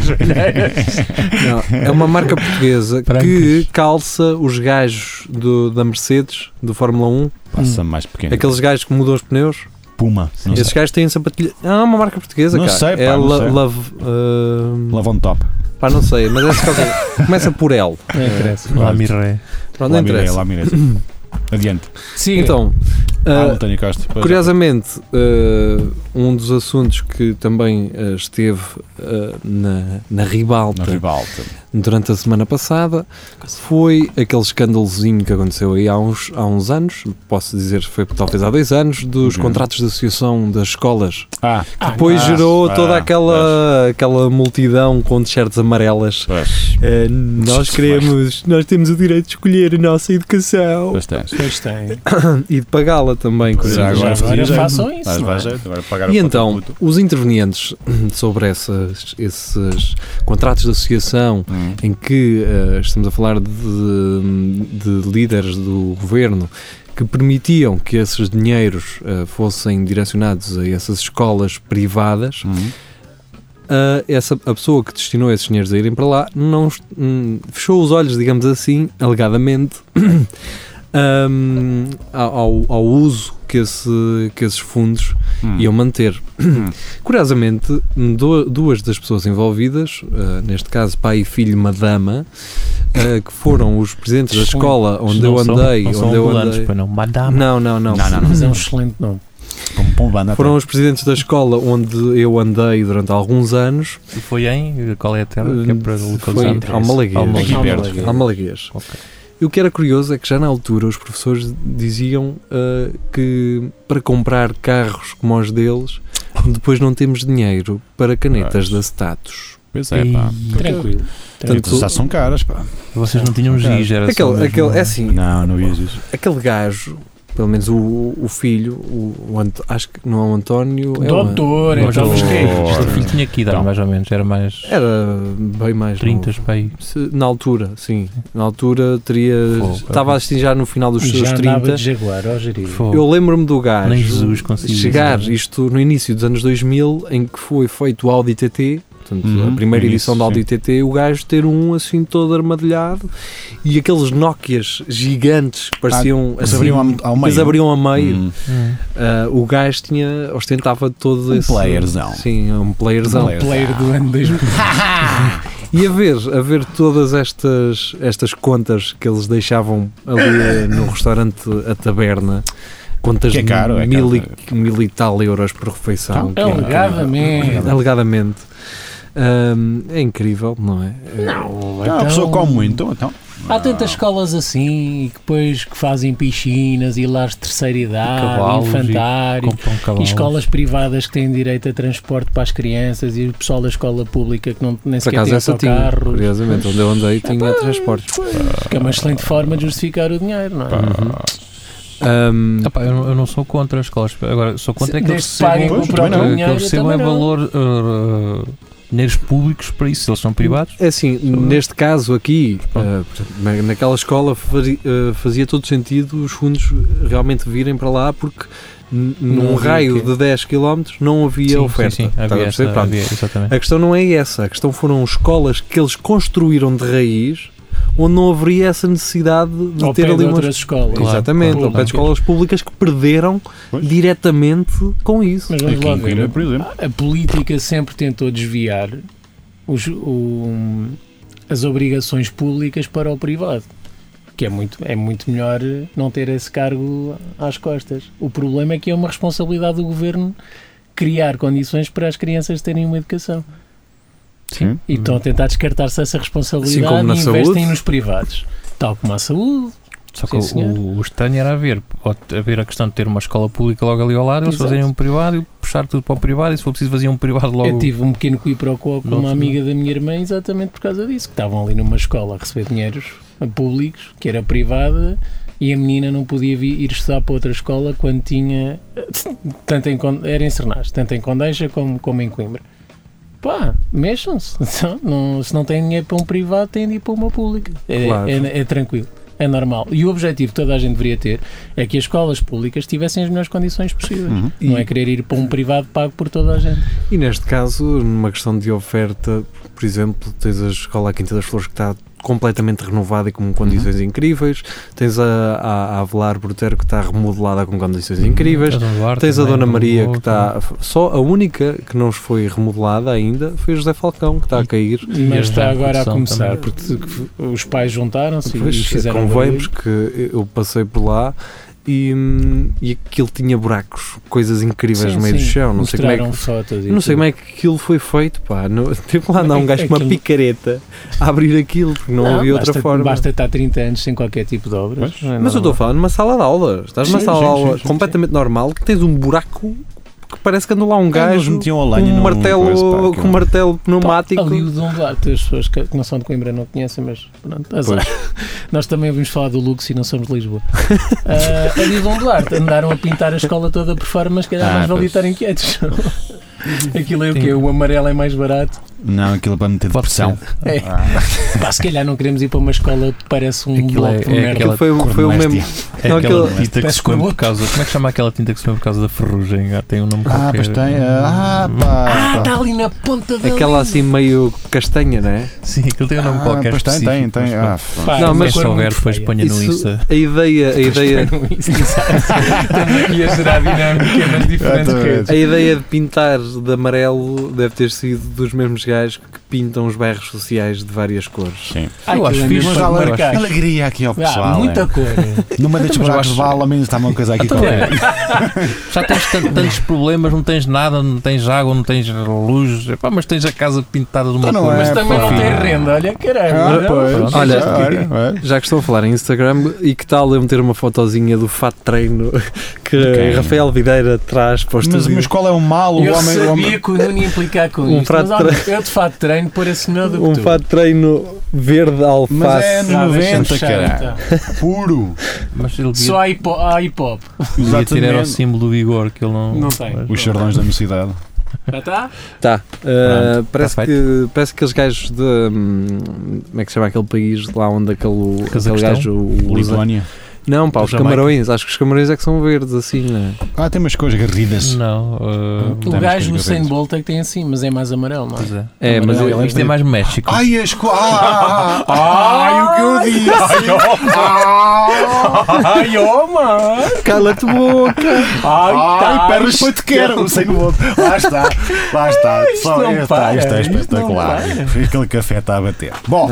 Não, é uma marca portuguesa que Brancas. calça os gajos do, da Mercedes, do Fórmula um, Passa mais pequeno. aqueles gajos que mudam os pneus. Puma. Não Esses sei. gajos têm sapatilha. Ah, é uma marca portuguesa, Não cara. sei, pá, é não La- sei. Love, ah, Lava on top. pá, não sei, mas é essa coisa- começa por L. É, cresce. Lá miré. Pronto, não Lá mirei, interessa. lá mirei. Adiante. Sim, Então, Ah, ah, António Costa. Pois. curiosamente, ah, um dos assuntos que também uh, esteve uh, na, na ribalta, Na ribalta. durante a semana passada foi aquele escândalozinho que aconteceu aí há uns, há uns anos, posso dizer que foi talvez há dois anos, dos Uhum. contratos de associação das escolas. Ah, Depois ah, gerou ah, toda aquela, aquela multidão com t-shirts amarelas. pois, Uh, nós queremos, nós temos o direito de escolher a nossa educação pois tens. Pois tem. e de pagá-la também. Já curiosamente. agora Já agora fazia façam jeito. isso, Mas não vai é? jeito, agora pagar E o então, contributo. os intervenientes sobre essas, esses contratos de associação Hum. em que uh, estamos a falar de, de líderes do governo que permitiam que esses dinheiros uh, fossem direcionados a essas escolas privadas, Hum. uh, essa, a pessoa que destinou esses dinheiros a irem para lá não hum, fechou os olhos, digamos assim, alegadamente, um, ao, ao uso que, esse, que esses fundos Hum. iam manter. Hum. Curiosamente, do- duas das pessoas envolvidas, uh, neste caso pai e filho, uma dama, uh, que foram os presidentes da escola onde eu Não são- andei, não são onde eu ambulantes, andei. pois não. Madame. Não, não, não. Não, não, Mas é um excelente nome. Como Pombana até. Foram os presidentes da escola onde eu andei durante alguns anos. E foi em. Qual é a terra? Que é para Foi localizar? Almalaguês. Almalaguês. Aqui perto. Almalaguês. Ok. E o que era curioso é que já na altura os professores diziam uh, que para comprar carros como os deles, depois não temos dinheiro para canetas Pois. da Status. Pois é, pá. Tranquilo. Portanto, Já são caras, pá. Vocês não tinham giz, era só Aquele, mesmo- aquele, é assim, Não, não vias isso. aquele gajo, pelo menos o, o filho, o, o Ant- acho que não é o António, é o An- Doutor, Mas então o- mas que é o isto? filho tinha que idade, Então. mais ou menos, era mais era bem mais trinta novo. para aí. Se- na altura, sim, na altura teria, Fogo. estava assim já no final dos seus Já andava trinta. de Jaguar, ó gerir. Fogo. Eu lembro-me do gajo Nem Jesus conseguia chegar, isso. isto no início dos anos dois mil, em que foi feito o Audi T T, portanto, Uhum, a primeira no edição início, do Audi sim. T T, o gajo ter um assim todo armadilhado e aqueles Nokias gigantes que pareciam Eles assim, abriam ao- ao que meio. eles abriam a meio. Hum. Hum. Ah, o gajo tinha, ostentava todo Um esse... playerzão. Sim, um playerzão. Um player. Player do ano dois mil. E a ver, a ver todas estas, estas contas que eles deixavam ali no restaurante A Taberna, contas Que é caro, de é mil, caro. e, mil e tal euros por refeição. que é- Alegadamente. Alegadamente. Ahm, é incrível, não é? Não, Então, a pessoa come muito, então. Há tantas escolas assim e que depois que fazem piscinas e lares de terceira idade, Cavalos infantários. Compram E cavalos. escolas privadas que têm direito a transporte para as crianças e o pessoal da escola pública que não, nem Por sequer acaso tem essa tinha, autocarros. curiosamente, onde eu andei tinha transportes. Que é uma excelente forma de justificar o dinheiro, não é? Uhum. Ahm, Ah pá, eu, não- eu não sou contra as escolas. Agora, sou contra é que eles Desde que paguem recebam, com o Pois, próprio também não. que dinheiro, eles eu recebam também é não. valor, uh, uh, dinheiros públicos para isso, se eles são privados. É assim, neste caso aqui, Pronto. eh, portanto, na- naquela escola fari- eh, fazia todo sentido os fundos realmente virem para lá porque n- Não num havia raio o quê? de dez quilómetros não havia Sim, oferta. sim, sim, Estás a havia, perceber? essa, Pronto. havia, exatamente. A questão não é essa, a questão foram escolas que eles construíram de raiz onde não haveria essa necessidade de Ao ter pé ali de umas... outras escolas. Claro, Exatamente, claro, ao pé de claro. escolas públicas que perderam Pois. diretamente com isso. Mas vamos Aqui lá em Coimbra, ver. por exemplo. A política sempre tentou desviar os, o- as obrigações públicas para o privado. Que é muito, é muito melhor não ter esse cargo às costas. O problema é que é uma responsabilidade do governo criar condições para as crianças terem uma educação. Sim. E estão a tentar descartar-se essa Assim responsabilidade como na e investem saúde. nos privados. Tal como a saúde. Só que Sim, senhor. o, o estranho era haver, pode haver a questão de ter uma escola pública logo ali ao lado, eles Exato. fazerem um privado e puxar tudo para o privado, e se for preciso faziam um privado logo. Eu tive um pequeno quiproquo com Noutro- uma amiga da minha irmã exatamente por causa disso, que estavam ali numa escola a receber dinheiros públicos, que era privada, e a menina não podia vir, ir estudar para outra escola quando tinha, tanto em, Con- era em Sernás, tanto em Condeixa como, como em Coimbra. Pá, mexam-se. Então, não- se não têm dinheiro para um privado, têm de ir para uma pública. É, Claro. é- é tranquilo. É normal. E o objetivo que toda a gente deveria ter é que as escolas públicas tivessem as melhores condições possíveis. Uhum. Não E- é querer ir para um privado pago por toda a gente. E neste caso, numa questão de oferta, por exemplo, tens a escola à Quinta das Flores que está completamente renovada e com condições incríveis, tens a, a, a Avelar Brutero que está remodelada com condições incríveis, A Dona Duarte tens a também, Dona não Maria vou, que está, só a única que não foi remodelada ainda foi o José Falcão que está a cair. Mas as está da agora a produção começar, também. porque os pais juntaram-se e Pois, fizeram convém, barulho. porque eu passei por lá e, hum, e aquilo tinha buracos, coisas incríveis Sim, no meio sim. do chão. Não sei como é Mostraram que. fotos e Não sei tudo. como é que aquilo foi feito, pá. No, teve lá andar um gajo com uma Aquilo- picareta a abrir aquilo, porque não, havia outra basta, forma. Basta estar trinta anos sem qualquer tipo de obras. Pois. Não é Mas eu estou a normal. falar numa sala de aulas. Estás numa Sim, sala sim, de aula sim, sim, completamente normal que tens um buraco que parece que andou lá um Eles gajo metiam a com lenha um num martelo, coisa, pá, com aquilo. um martelo pneumático. Ali o Dom Duarte, as pessoas que que não são de Coimbra não conhecem, mas pronto, azar. Nós também ouvimos falar do Lux e não somos de Lisboa. uh, ali o Dom Duarte andaram a pintar a escola toda por fora, mas calhar Ah, mais valia pois. estar inquietos. Aquilo é o Sim. quê? O amarelo é mais barato. Não, aquilo é para meter Pode depressão. É. Ah, Pá, se calhar não queremos ir para uma escola que parece um Aquilo bloco é- de é merda. aquela- Aquilo foi, foi o Cornéstia. mesmo. É Não, aquela aquele- tinta que Parece se come que- por causa. Como é que chama aquela tinta que se come por causa da ferrugem? Ah, tem um nome ah, qualquer. pois tem. Ah, pá. Ah, pá. está ali na ponta da Aquela assim meio castanha, não é? Sim, aquilo tem um nome Ah, qualquer. pois tem, tem, específico, tem. mas Ah, pronto. Pá, Não, é uma mas cor se souber, muito depois feia. ponha no Isso- Insta. a ideia, a ideia, Isso, exato. Estamos aqui a gerar dinâmica nas diferentes Exatamente. redes. a ideia de pintar de amarelo deve ter sido dos mesmos gajos que pintam os bairros sociais de várias cores. Sim. Ai, Eu acho aquilo é fixe, mesmo Mas para olha, marcar. alegria aqui ao Ah, pessoal. muita é. cor. Numa destes Mas eu buracos de acho- vala, ao menos está uma coisa aqui Então, qualquer. Já tens tan- tantos problemas, não tens nada, não tens água, não tens luz, epá, mas tens a casa pintada de uma Então não cor. é, Mas também não pá. tem renda, olha caralho. Ah, não? pois. Pronto. Olha, olha, olha. Já que estou a falar em Instagram, e que tal eu meter uma fotozinha do fato de treino que Ok. Rafael Videira traz para os Mas, teus mas qual é o mal? O Eu homem, o sabia homem... que o Nuno ia implicar com Um isto. prato Mas de olha, eu de fato treino por esse melhor do que um tu. fato de treino verde alface. Mas é Ah, no deixa-me noventa, fechar, cara. então. Puro. Mas ele devia, Só há hip hop. há hip hop. devia ter era o Exatamente. símbolo do vigor que ele não. Não tem. mas- Os chardões da mocidade. Já está? Tá. Uh, parece, tá que, parece que aqueles gajos de. hum, como é que se chama aquele país lá onde aquele, aquele Cazaquistão? gajo usa. Lituânia. Não, pá, os Jamaica. camarões. Acho que os camarões é que são verdes, assim, né? Ah, tem umas coisas garridas. Não, uh, O Temos gajo, que o Usain ver. Bolt é que tem assim, mas é mais amarelo, não é? pois é. É, mas Amarelo, eu- ele Isto é mais México. Ai, as co... ah, ah, ah, ai, o que eu disse! Ai, oh, mano! cala-te boca! Ai, Ai, pernas foi te quero! O sem outro. Lá está, lá está. Só não está, para, isto é isto não espetacular. para. Aquele café está a bater. Bom,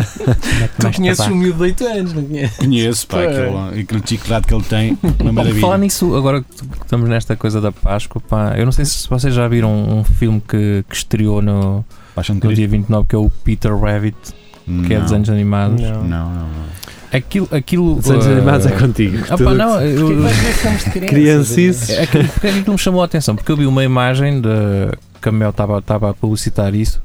Tu conheces um miúdo de oito anos, não conheces? conheço, pá, Pois. aquele, aquele chocolate que ele tem, uma Bom, maravilha. falar nisso, agora que estamos nesta coisa da Páscoa, pá, eu não sei se vocês já viram um filme que, que estreou no, Paixão de no Cristo? dia vinte e nove, que é o Peter Rabbit, que é Não. desenhos animados. Não. Não, não, não. Aquilo, aquilo, Desenhos uh, animados é contigo. ah, pá, Tudo não, que- eu- Porquê que vais ver filmes de crianças? Criancices. É aquilo, porque é aquilo que me chamou a atenção, porque eu vi uma imagem de que a Mel estava estava a publicitar isso,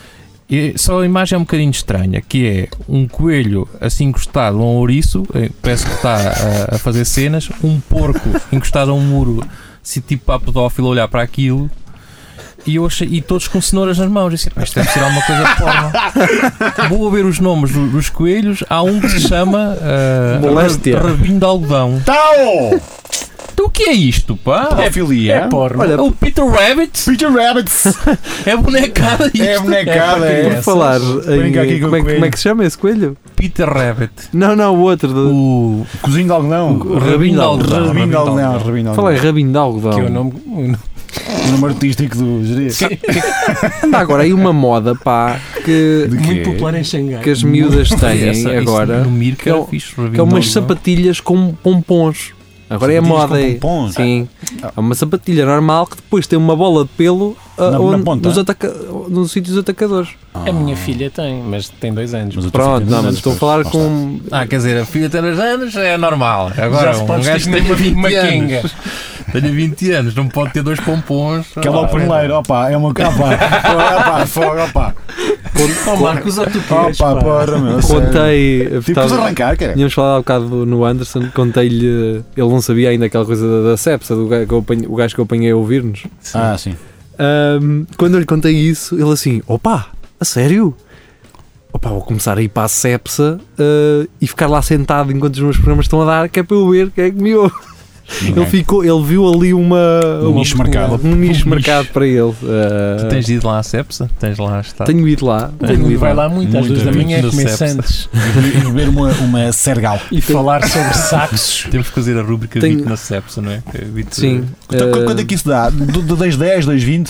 e só a imagem é um bocadinho estranha, que é um coelho assim encostado a um ouriço, eh, parece que está a, a fazer cenas, um porco encostado a um muro, assim, tipo a pedófilo a olhar para aquilo, e, eu achei, e todos com cenouras nas mãos. Eu disse, "Pá, isto deve ser alguma coisa de porno." Vou ver os nomes do- dos coelhos, há um que se chama uh, Moléstia. Rabinho de Algodão. Tau! Então o que é isto, pá? Pedofilia. É porno. Olha, O Peter Rabbit Peter Rabbits! é bonecada isto. É bonecada, É é. por crianças. falar Brinca em, aqui com como, é, o que- como é que se chama esse coelho? Peter Rabbit. Não, não, o outro. De, O Cozinho de algodão. O rabinho de algodão. Rabinho de algodão. Rabinho de Fala em algodão. rabinho de algodão. Que é o nome. o nome- O nome artístico do Jeria. Anda agora aí uma moda, pá, que, De quê? Muito popular em Xangai. que as miúdas têm Essa- isso agora, no Mir que é, o- fixe, que é Rabinho umas de Algodão. sapatilhas com pompons. Agora é a Sapatilhas moda com aí. pompons? Sim. É uma sapatilha normal que depois tem uma bola de pelo ah, Na- na onde- ponta? nos, ataca nos sítios atacadores. A minha filha tem, mas tem dois anos. Mas eu Pronto, tenho não, mas anos, estou a pois, falar lá com. Ah, quer dizer, a filha tem dois anos é normal. Já Agora, se um pode gajo que ter tenha uma- vinte uma anos, quenga. tenha vinte anos, não pode ter dois pompons. está. Que é logo Ah, primeiro, opa, é uma opa, opa, fogo, opa, Oh, Marcos, o tu queres, opa, pá. porra, meu, sério. Contei. Tive que estava- os arrancar, cara. Tínhamos falado há bocado no Anderson, contei-lhe. Ele não sabia ainda aquela coisa da, da sepsa, do gajo que eu apanhei- o gajo que eu apanhei a ouvir-nos. Ah, sim. Ahm, quando eu lhe contei isso, ele assim: opa, a sério? Opa, vou começar a ir para a sepsa ah, e ficar lá sentado enquanto os meus programas estão a dar, que é para eu ver quem é que me ouve. Ele, ficou, ele viu ali uma, Um uma- nicho marcado. um nicho Um marcado nicho. para ele. Tu Uh, tens ido lá à Cepsa? Tens lá estado? tenho ido lá. Tenho ido Vai lá muito, às Muito duas da bem. manhã, No comer Cepsa. santos E beber uma, uma Sergal. e falar sobre saxos. Temos que fazer a rúbrica Tenho- Vito na Cepsa, não é? Que Vito- Sim. Então, uh, quanto é que isso dá? De dois dez, dois vinte?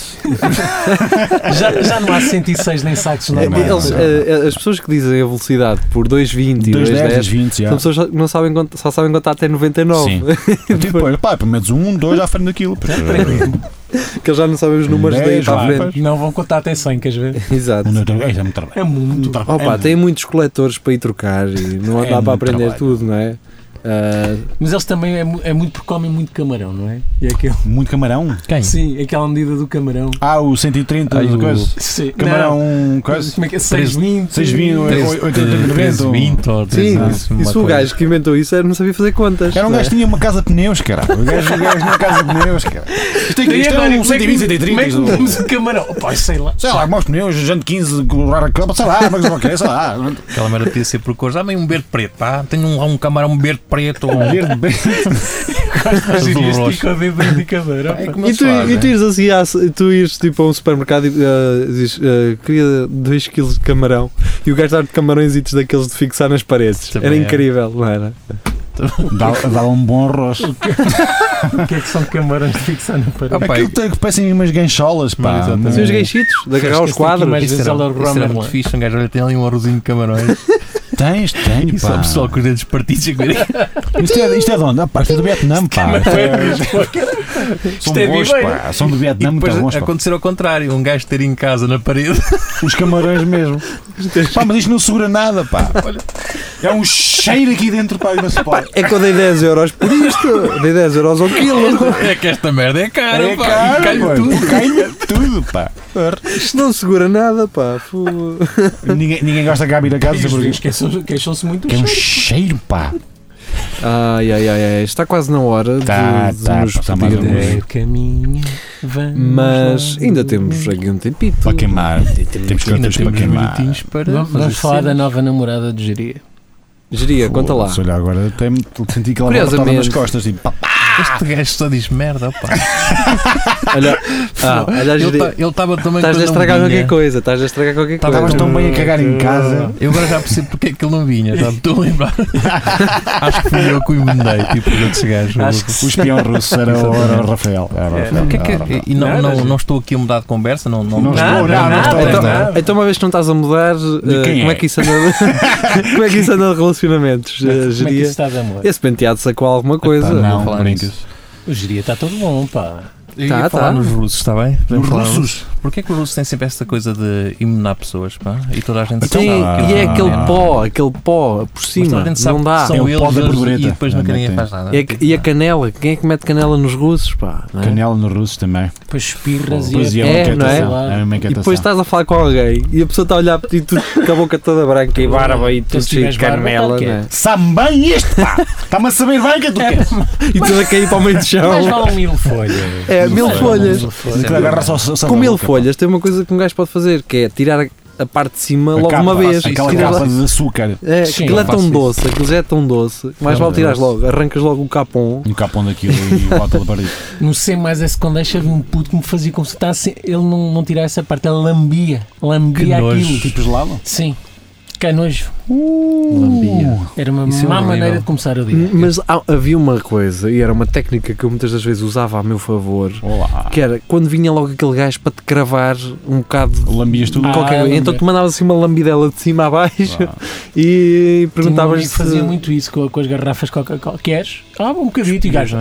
Já, já não há cento e seis nem saxos eh, normais. eles, uh, as pessoas que dizem a velocidade por dois vinte e dois dez, dois dois dez vinte, já. são pessoas que não sabem contar, só sabem contar até noventa e nove. Sim. Depois, pá, pelo menos um, dois à frente daquilo. Que eles já não sabem os números daí dez, para a vai, frente. Não vão contar até cem, queres ver? Exato. Um, dois, três, é muito trabalho. É muito. Opa, tem muitos coletores para ir trocar e não É dá para muito aprender trabalho. tudo, não é? Uh, Mas eles também é, mu- é muito porque comem muito camarão, não é? E é aquele, Muito camarão. Quem? sim, aquela medida do camarão. Ah, o cento e trinta, Ai, o- coisa. Sim, Camarão, não. coisa. Como é que é? seiscentos e vinte. seiscentos e vinte, oitenta, noventa. vinte ou sim, treze, uma isso o coisa. gajo que inventou isso era, não sabia fazer contas. Era um não é? gajo que tinha uma casa de pneus, caralho. O gajo, o gajo tinha uma casa de pneus, cara. Isto, é, isto é um cento e vinte, cento e Como é que trinta. comemos o camarão? Opa, sei lá. Sei lá, como os pneus, Jante quinze, colorar a cama, sei lá, mas não quer, sei lá. Aquela merda podia ser por cores. Dá-me um verde preto, pá. Tenho um, um camarão verde preto. Um Verde bem. Imagina roxo. este de de camarão. É como E se tu, faz, e tu né? ires assim, à- tu ires tipo a um supermercado e uh, dizes, uh, queria dois quilos de camarão e o gajo dá-te camarõezitos daqueles de fixar nas paredes. Também Era é. incrível, não era? Dá, dá um bom arroz. O que é que são camarões de fixar na parede? Opa, Aquilo tem que parecem umas gancholas, pá. Exatamente. Assim, os gaichitos, de agarrar os quadros. mais Isso vezes era, ela isso era Romer muito lá. fixe. Um gajo, olha, tem ali um arrozinho de camarões. Tens, tenho, E só o pá. pessoal com os dedos partidos. Isto é, isto é de onde? Ah, pá, isto é do Vietnã, pá. São Isto é bons, viveiro. pá. São do E Vietnã, muito depois bons, pá. acontecer ao contrário. Um gajo ter em casa na parede. Os camarões mesmo. Pá, mas isto não segura nada, pá. Olha, é um cheiro aqui dentro, pá, e não se pode. É que eu dei dez euros por isto, dei dez euros ao quilo. É que esta merda é cara, É pá. caro, E cai pá. tudo. Cai-me tudo, pá. Isto não segura nada, pá. Fu- Ninguém, ninguém gosta de cá vir a casa, porque isto Queixam- Queixam-se muito. é um do cheiro. cheiro, pá. Ai, ai, ai, ai, está quase na hora de, Tá, de tá, nos tá mais ou despedirmos. menos. É caminho, vamos Mas lá. ainda temos aqui um tempito. Para queimar. Temos que Ainda ter para temos queimar. minutinhos para Vamos, fazer vamos falar da cenas. nova namorada de Geria. Geria, conta lá. Se olhar agora, até me senti que ela me Curiosamente- apertava nas costas. Tipo, pá, Este gajo só diz merda, pá. Olha, ah, olha a Ele Geria. tá- ele estava também Estás a quando não estragar vinha. qualquer coisa, estás a estragar qualquer coisa. estavas tão bem a cagar em casa. Eu agora já percebo porque é que ele não vinha, já me estou a lembrar. Acho que fui eu que o emendei, tipo os outros gajos. Acho que O espião russo era, o- era o Rafael. Era o Rafael. O que é que Era o Rafael. é? E não, Nada, não, gente. não estou aqui a mudar de conversa, não, não, Não estou, Nada, não, não nada, estou. Então, nada. então, uma vez que não estás a mudar, eh, quem como é? é que isso anda como é que isso anda de relacionamentos, eh, Como é que isso Geria? está de amor? Esse penteado sacou alguma coisa. Pá, Vou não, falar brincas. nisso. O Geria está todo bom, pá. Eu Tá, ia falar tá. nos russos, está bem? Podemos Nos falar russos? Porquê que os russos têm sempre esta coisa de imunar pessoas, pá? E toda a gente Sim, sabe. e é Ah. aquele pó, aquele pó por Mas cima, toda a gente sabe não dá. que são É o eles pó da eles- borboleta. e depois nunca Ah, ninguém tem. faz nada. E a, e a canela, quem é que mete canela nos russos, pá? não é? Canela nos russos também. Depois espirras Depois e ia É, uma não é? inquietação. Era uma E inquietação. depois estás a falar com alguém e a pessoa está a olhar para ti tu, com a boca toda branca e barba e tudo se cheio de tiveres barba, canela, tá não é? Sabe bem isto, pá! Está-me a saber bem o que é que tu queres. E tudo a cair para o meio do chão. mais vale um mil folhas. É, mil folhas. Mil folhas. Aquilo agarra só- só- só Com na mil boca, pá. folhas tem uma coisa que um gajo pode fazer, que é tirar a, a parte de cima A logo capa, uma vez. Aquela Tiras capa lá- de açúcar. É, Sim, aquilo é eu tão faço doce, aquilo já é tão doce. Mais Não, vale tirares não. logo, arrancas logo o capão. Um capão daquilo e bota de barriga. No C mais S com deixa havia um puto que me fazia como se estava ele não, não tirava essa parte, ele lambia, lambia Que nojo. aquilo. Tipo gelado? Sim, que nojo. Lambia. Era uma Isso é má horrível. maneira de começar o dia. Hum, Mas há- havia uma coisa, e era uma técnica que eu muitas das vezes usava a meu favor, Olá. que era quando vinha logo aquele gajo para te cravar um bocado de Lambias tudo. Ah, qualquer coisa. Então lamber. tu mandavas assim uma lambidela de cima a baixo Ah. e Tinha um perguntavas amigo que fazia muito isso com, com as garrafas Coca-Cola. Queres? Ah, um bocadito e o gajo.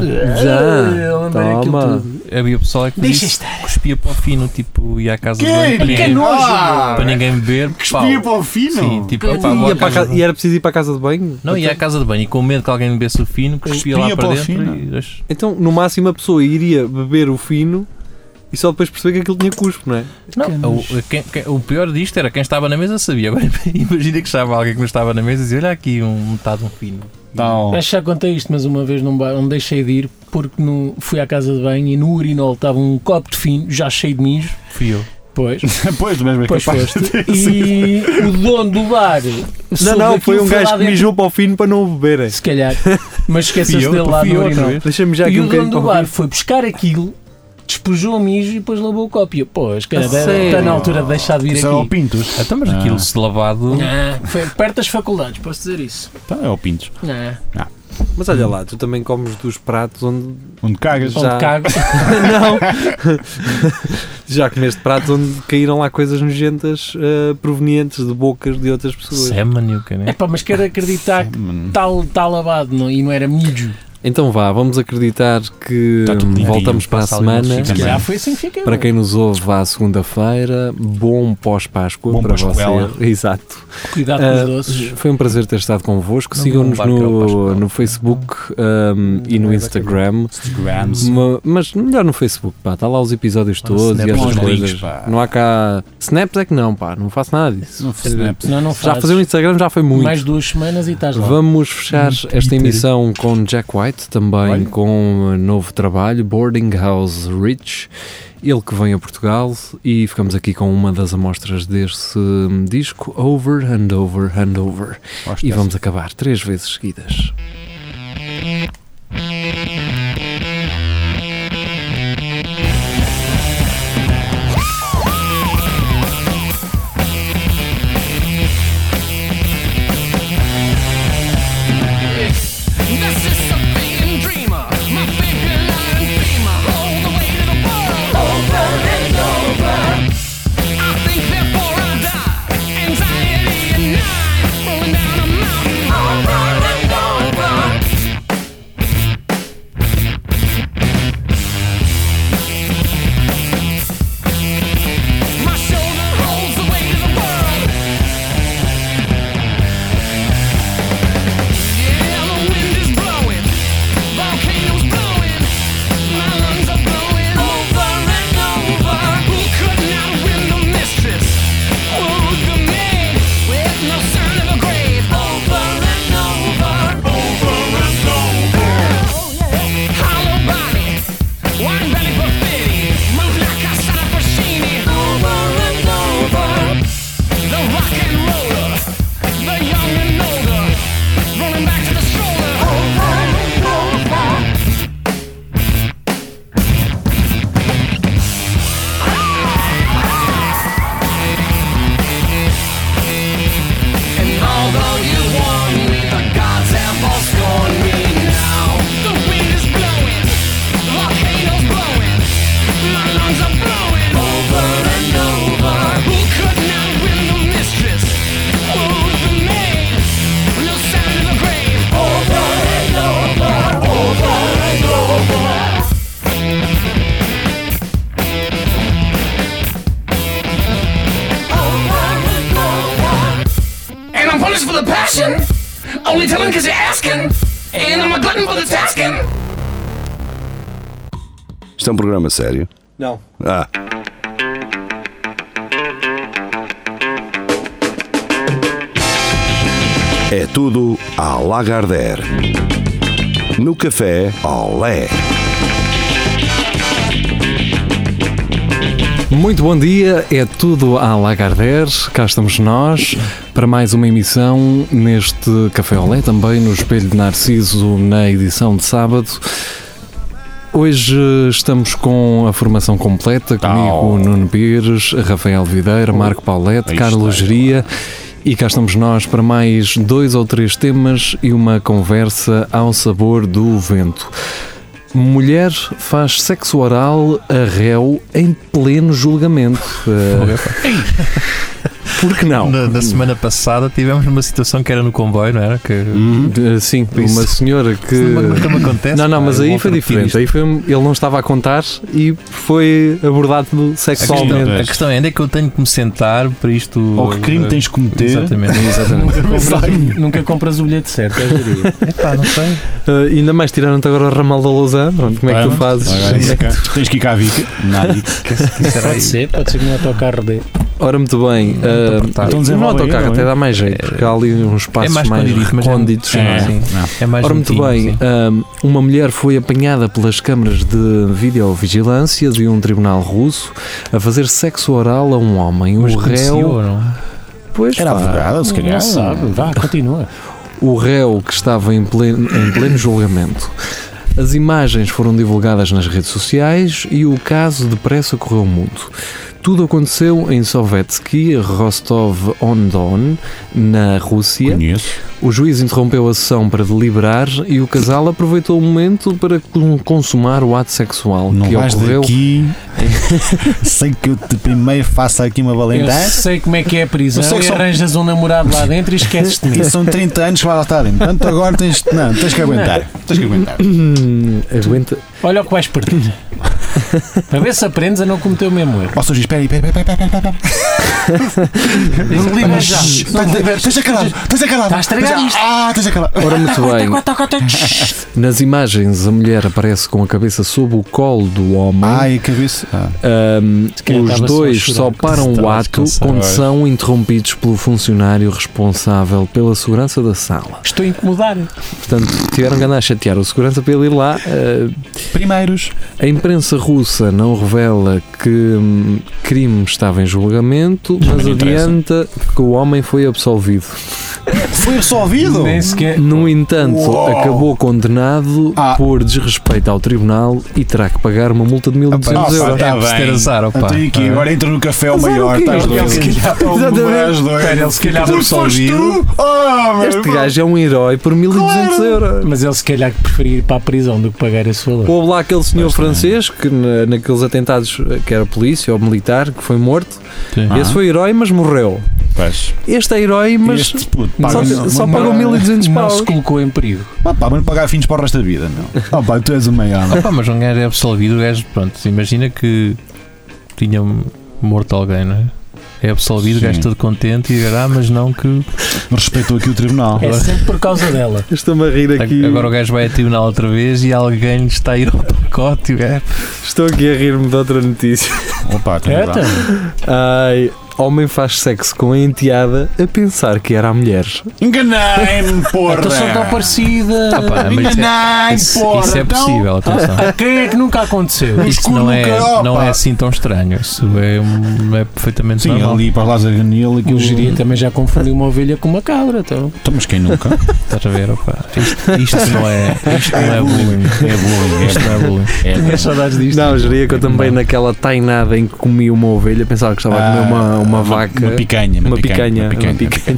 Já, lamber aquilo toma. tudo. Havia pessoal que Deixa disse, estar. cuspia para o fino, tipo, ia à casa de Que? banho para Que ninguém, nojo! para ninguém beber. Espia pau. para o fino. Sim, tipo, Que- pá, E, vou à ia para a casa casa- e era preciso ir para a casa de banho? Não, ia à casa de banho e com medo que alguém bebesse o fino, cuspia lá Cuspia para para o dentro fino. e deixa- Então, no máximo, a pessoa iria beber o fino e só depois perceber que aquilo tinha cuspo, não é? Não, o, quem- quem- o pior disto era quem estava na mesa sabia. Agora imagina que estava alguém que não estava na mesa e dizia: olha aqui um metade de um fino. Não. Acho que já contei isto, mas uma vez num bar onde deixei de ir porque no, fui à casa de banho e no urinol estava um copo de fino já cheio de mijo. Fui eu. Pois, Pois, mesmo é pois capaz foste. de ter sido. E o dono do bar. Não, não, foi um gajo que mijou para o fim para não o beberem. Se calhar. Mas esqueceu-se Fui eu, dele lá fui no eu outra urinol. vez. Deixa-me já aqui E um o dono bocadinho do para o bar fim. foi buscar aquilo, despejou o mijo e depois lavou o copo. E eu, pois, cara, A está sério? na altura de deixar de vir Isso é o aqui. Pintos. Então, mas aquilo Ah. se lavado. Não, foi perto das faculdades, posso dizer isso. Então é o Pintos. Não. Mas olha lá, tu também comes dos pratos onde. Onde cagas. Já. Onde cago. Não! Já comeste pratos onde caíram lá coisas nojentas eh, provenientes de bocas de outras pessoas. Semen e o que, É né? pá, mas quero acreditar que Hum. está tá lavado não, e não era mijo. Então vá, vamos acreditar que Tá tudo limpinho, voltamos para a passa ali uma semana. chica. Se Também. calhar foi assim que fica. Para quem nos ouve, vá à segunda-feira. Bom pós-Páscoa Bom para Páscoa. você. Exato. Cuidado com Ah, os doces. Foi um prazer ter estado convosco. Não Sigam-nos vão levar aquele no, Páscoa. no Facebook um, e no Vai Instagram. Instagrams. Ma- Mas melhor no Facebook, pá. Está lá os episódios Ah, todos e snaps, essas os coisas. links, pá. Não há cá. Snaps é que não, pá. Não faço nada disso. Não, snaps. Não, não Já fazes. fazer um Instagram já foi muito. Mais duas semanas e estás lá. Vamos fechar Um esta Twitter. emissão com Jack White, também Olha. com um novo trabalho, Boarding House Rich, ele que vem a Portugal, e ficamos aqui com uma das amostras deste hum, disco, Over and Over and Over. Gosto E dessa. vamos acabar três vezes seguidas. This is something dreamer, my big line dreamer, all the way to the world, over and over. I think before I die, anxiety and night, rolling down a mountain, over and over. My shoulder holds the weight of the world. Yeah, the wind is blowing, volcanoes blowing, my lungs are blowing over and over. Who could not win the mistress? Would the maid with no sign of a grave? Over and over, over and over. Hollow body, wine belly buffetti, move like a son of Pacini. Over and over. The rock and roller, the young and older, rolling back to the stroller. Over and over. And although you warned me, the gods have all scorned me now. The wind is blowing, volcanoes blowing, my lungs are blowing over and over. Who could not win the mistress? Who's the maid? No sign of a grave. Over and over, over and over. And I'm punished for the passion, only telling cause you're asking. And I'm a glutton for the tasking. Isto é um programa sério? Não. Ah. É tudo à Lagardère. No café, olé. Muito bom dia, é tudo à Lagardère, cá estamos nós para mais uma emissão neste Café Olé, também no Espelho de Narciso na edição de sábado. Hoje estamos com a formação completa, comigo Nuno Pires, Rafael Videira, Marco Paulette, Aí Carlos está. Geria, e cá estamos nós para mais dois ou três temas e uma conversa ao sabor do vento. Mulher faz sexo oral a réu em pleno julgamento. Uh, Por que não? Na, na semana passada tivemos uma situação que era no comboio, não era? Que Uh, Sim, Isso. uma senhora que... nunca, nunca me acontece. Não, não, pá, mas eu aí volto foi a repetir diferente. isto. Aí foi, ele não estava a contar e foi abordado A questão, sexualmente. a questão é onde é que eu tenho que me sentar para isto. Ou que crime tens de cometer. Exatamente. Exatamente. Nunca compras, nunca compras o bilhete certo, eu diria. Epá, não sei. Uh, ainda mais tiraram-te agora o ramal da Lausanne. Pronto, como é que tu fazes? Agora, isso cá. Tens que ir cá a Vica. Nada. Que será Pode isso? ser, pode ser que no autocarro dê. Ora, muito bem. Muito Uh, apertado. Então no desenvolve aí, autocarro não é? até dá mais jeito, porque há ali uns espaços É mais mais escondidito, mas é- recônditos. é, não é? sim. Não. É mais Ora, muito juntinho, bem, sim. um, uma mulher foi apanhada pelas câmaras de videovigilância de um tribunal russo a fazer sexo oral a um homem. Mas O conhecia réu. ou não? Pois, Era pá, advogada, se calhar. Não sabe, vá, continua. o réu que estava em pleno, em pleno julgamento. As imagens foram divulgadas nas redes sociais e o caso depressa correu o mundo. Tudo aconteceu em Sovetski, Rostov-on-Don, na Rússia. Conheço. O juiz interrompeu a sessão para deliberar e o casal aproveitou o momento para con- consumar o ato sexual Não que vais ocorreu. daqui. Sei que eu te primeiro faço aqui uma Eu valentagem. sei como é que é a prisão Eu sei que e são- arranjas um namorado lá dentro e esqueces-te de mim. E são trinta anos que vai lá estar dentro. Portanto, agora tens, não, tens que aguentar. Tens que aguentar. Hum, aguenta. Olha o que vais perder. Para ver se aprendes a não cometer o mesmo erro. Ó, Sr. Juiz, espera aí, espera aí, espera aí, espera aí. Não te liberes já. Não te liberes. Esteja calado, esteja calado. Está a estragar Esteja- isto. Ah, esteja calado. Ora, muito bem. Nas imagens, a mulher aparece com a cabeça sob o colo do homem. Ai, a cabeça. Ah. Ahm, calhar os estava só a dois chorar, só porque param o estava ato descansado. quando são interrompidos pelo funcionário responsável pela segurança da sala. Estou a incomodar. Portanto, tiveram que andar a chatear o segurança para ele ir lá. Ah, Primeiros. a imprensa russa não revela que hum, crime estava em julgamento, Não mas me interessa. adianta que o homem foi absolvido. Foi absolvido. Nem sequer. No entanto, Uau. acabou condenado Ah. por desrespeito ao tribunal e terá que pagar uma multa de mil e duzentos Ah, euros. pá, É tá por se ter bem. azar, opa. Então, e aqui, agora entra no café o Azar o maior. quê? Estás Ele doido. se calhar- Exatamente. doido. Espera, ele se calhar Tu foi foste absolvido. tu? Ah, meu Este Deus. gajo é um herói por mil e duzentos euros. Mas ele se calhar que preferia ir para a prisão do que pagar esse valor. Houve lá aquele senhor Bastante. francês que na- naqueles atentados, que era polícia ou militar, que foi morto. Sim. Ah. Esse foi herói, mas morreu. Pois. Este é herói, mas Este puto só, paga- só não- pagou não- mil e duzentos Não paus. se colocou em perigo. Ah, pá, mas não pagar fins para o resto da vida, não. Ah, pá, tu és o maior. Opa, mas um gajo é absolvido, o gajo, pronto, imagina que tinha morto alguém, não é? É absolvido, o gajo Sim. todo contente e dirá, ah, mas não que. Não respeitou aqui o tribunal. É sempre por causa dela. Estou-me a rir aqui. Agora o gajo vai a tribunal outra vez e alguém lhe está a ir ao pacote e o gajo. Estou aqui a rir-me de outra notícia. Opa, tem É, razão. Ai, homem faz sexo com a enteada a pensar que era a mulher. Enganei-me, porra. Então são tão parecidas. Tá, pá, mas isso é, Enganei-me, isso, porra. isso é Então, possível, atenção. A quem é que nunca aconteceu? Mas Isso não cu é, nunca, não opa. é assim tão estranho. Isso é, um- é perfeitamente Sim, normal. ali para lá Zaganil, O aquilo. geria também já confundiu uma ovelha com uma cabra. Então. Então, mas quem nunca? Estás a ver, opa. Isto, isto não é, isto não é bullying. É bullying. Isto não é bullying. É Tinha saudades disto. Não, geria que eu também naquela tainada em que comi uma ovelha pensava que estava a comer uma, uma vaca. Uma picanha. Uma picanha, uma picanha.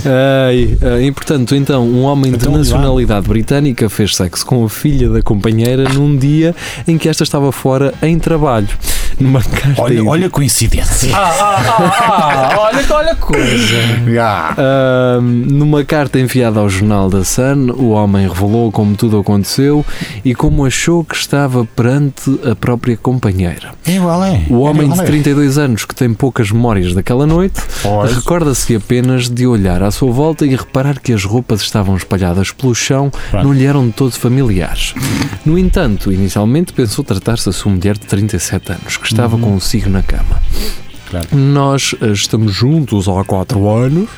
Ai, ai, e portanto, então, um homem Então, de nacionalidade britânica fez sexo com a filha da companheira num dia em que esta estava fora em trabalho. Numa carta Olha, olha a coincidência. Ah, ah, ah, ah, olha, olha a coisa. Ah. Ahm, numa carta enviada ao jornal da Sun, o homem revelou como tudo aconteceu e como achou que estava perante a própria companheira. É igual, é. O homem É de igual, é. trinta e dois anos, que tem poucas memórias daquela noite, Pois. recorda-se apenas de olhar à sua volta e reparar que as roupas estavam espalhadas pelo chão, Pronto. não lhe eram de todo familiares. No entanto, inicialmente pensou tratar-se da sua mulher de trinta e sete anos, que estava Uhum. consigo na cama. Claro. Nós eh, estamos juntos há quatro anos.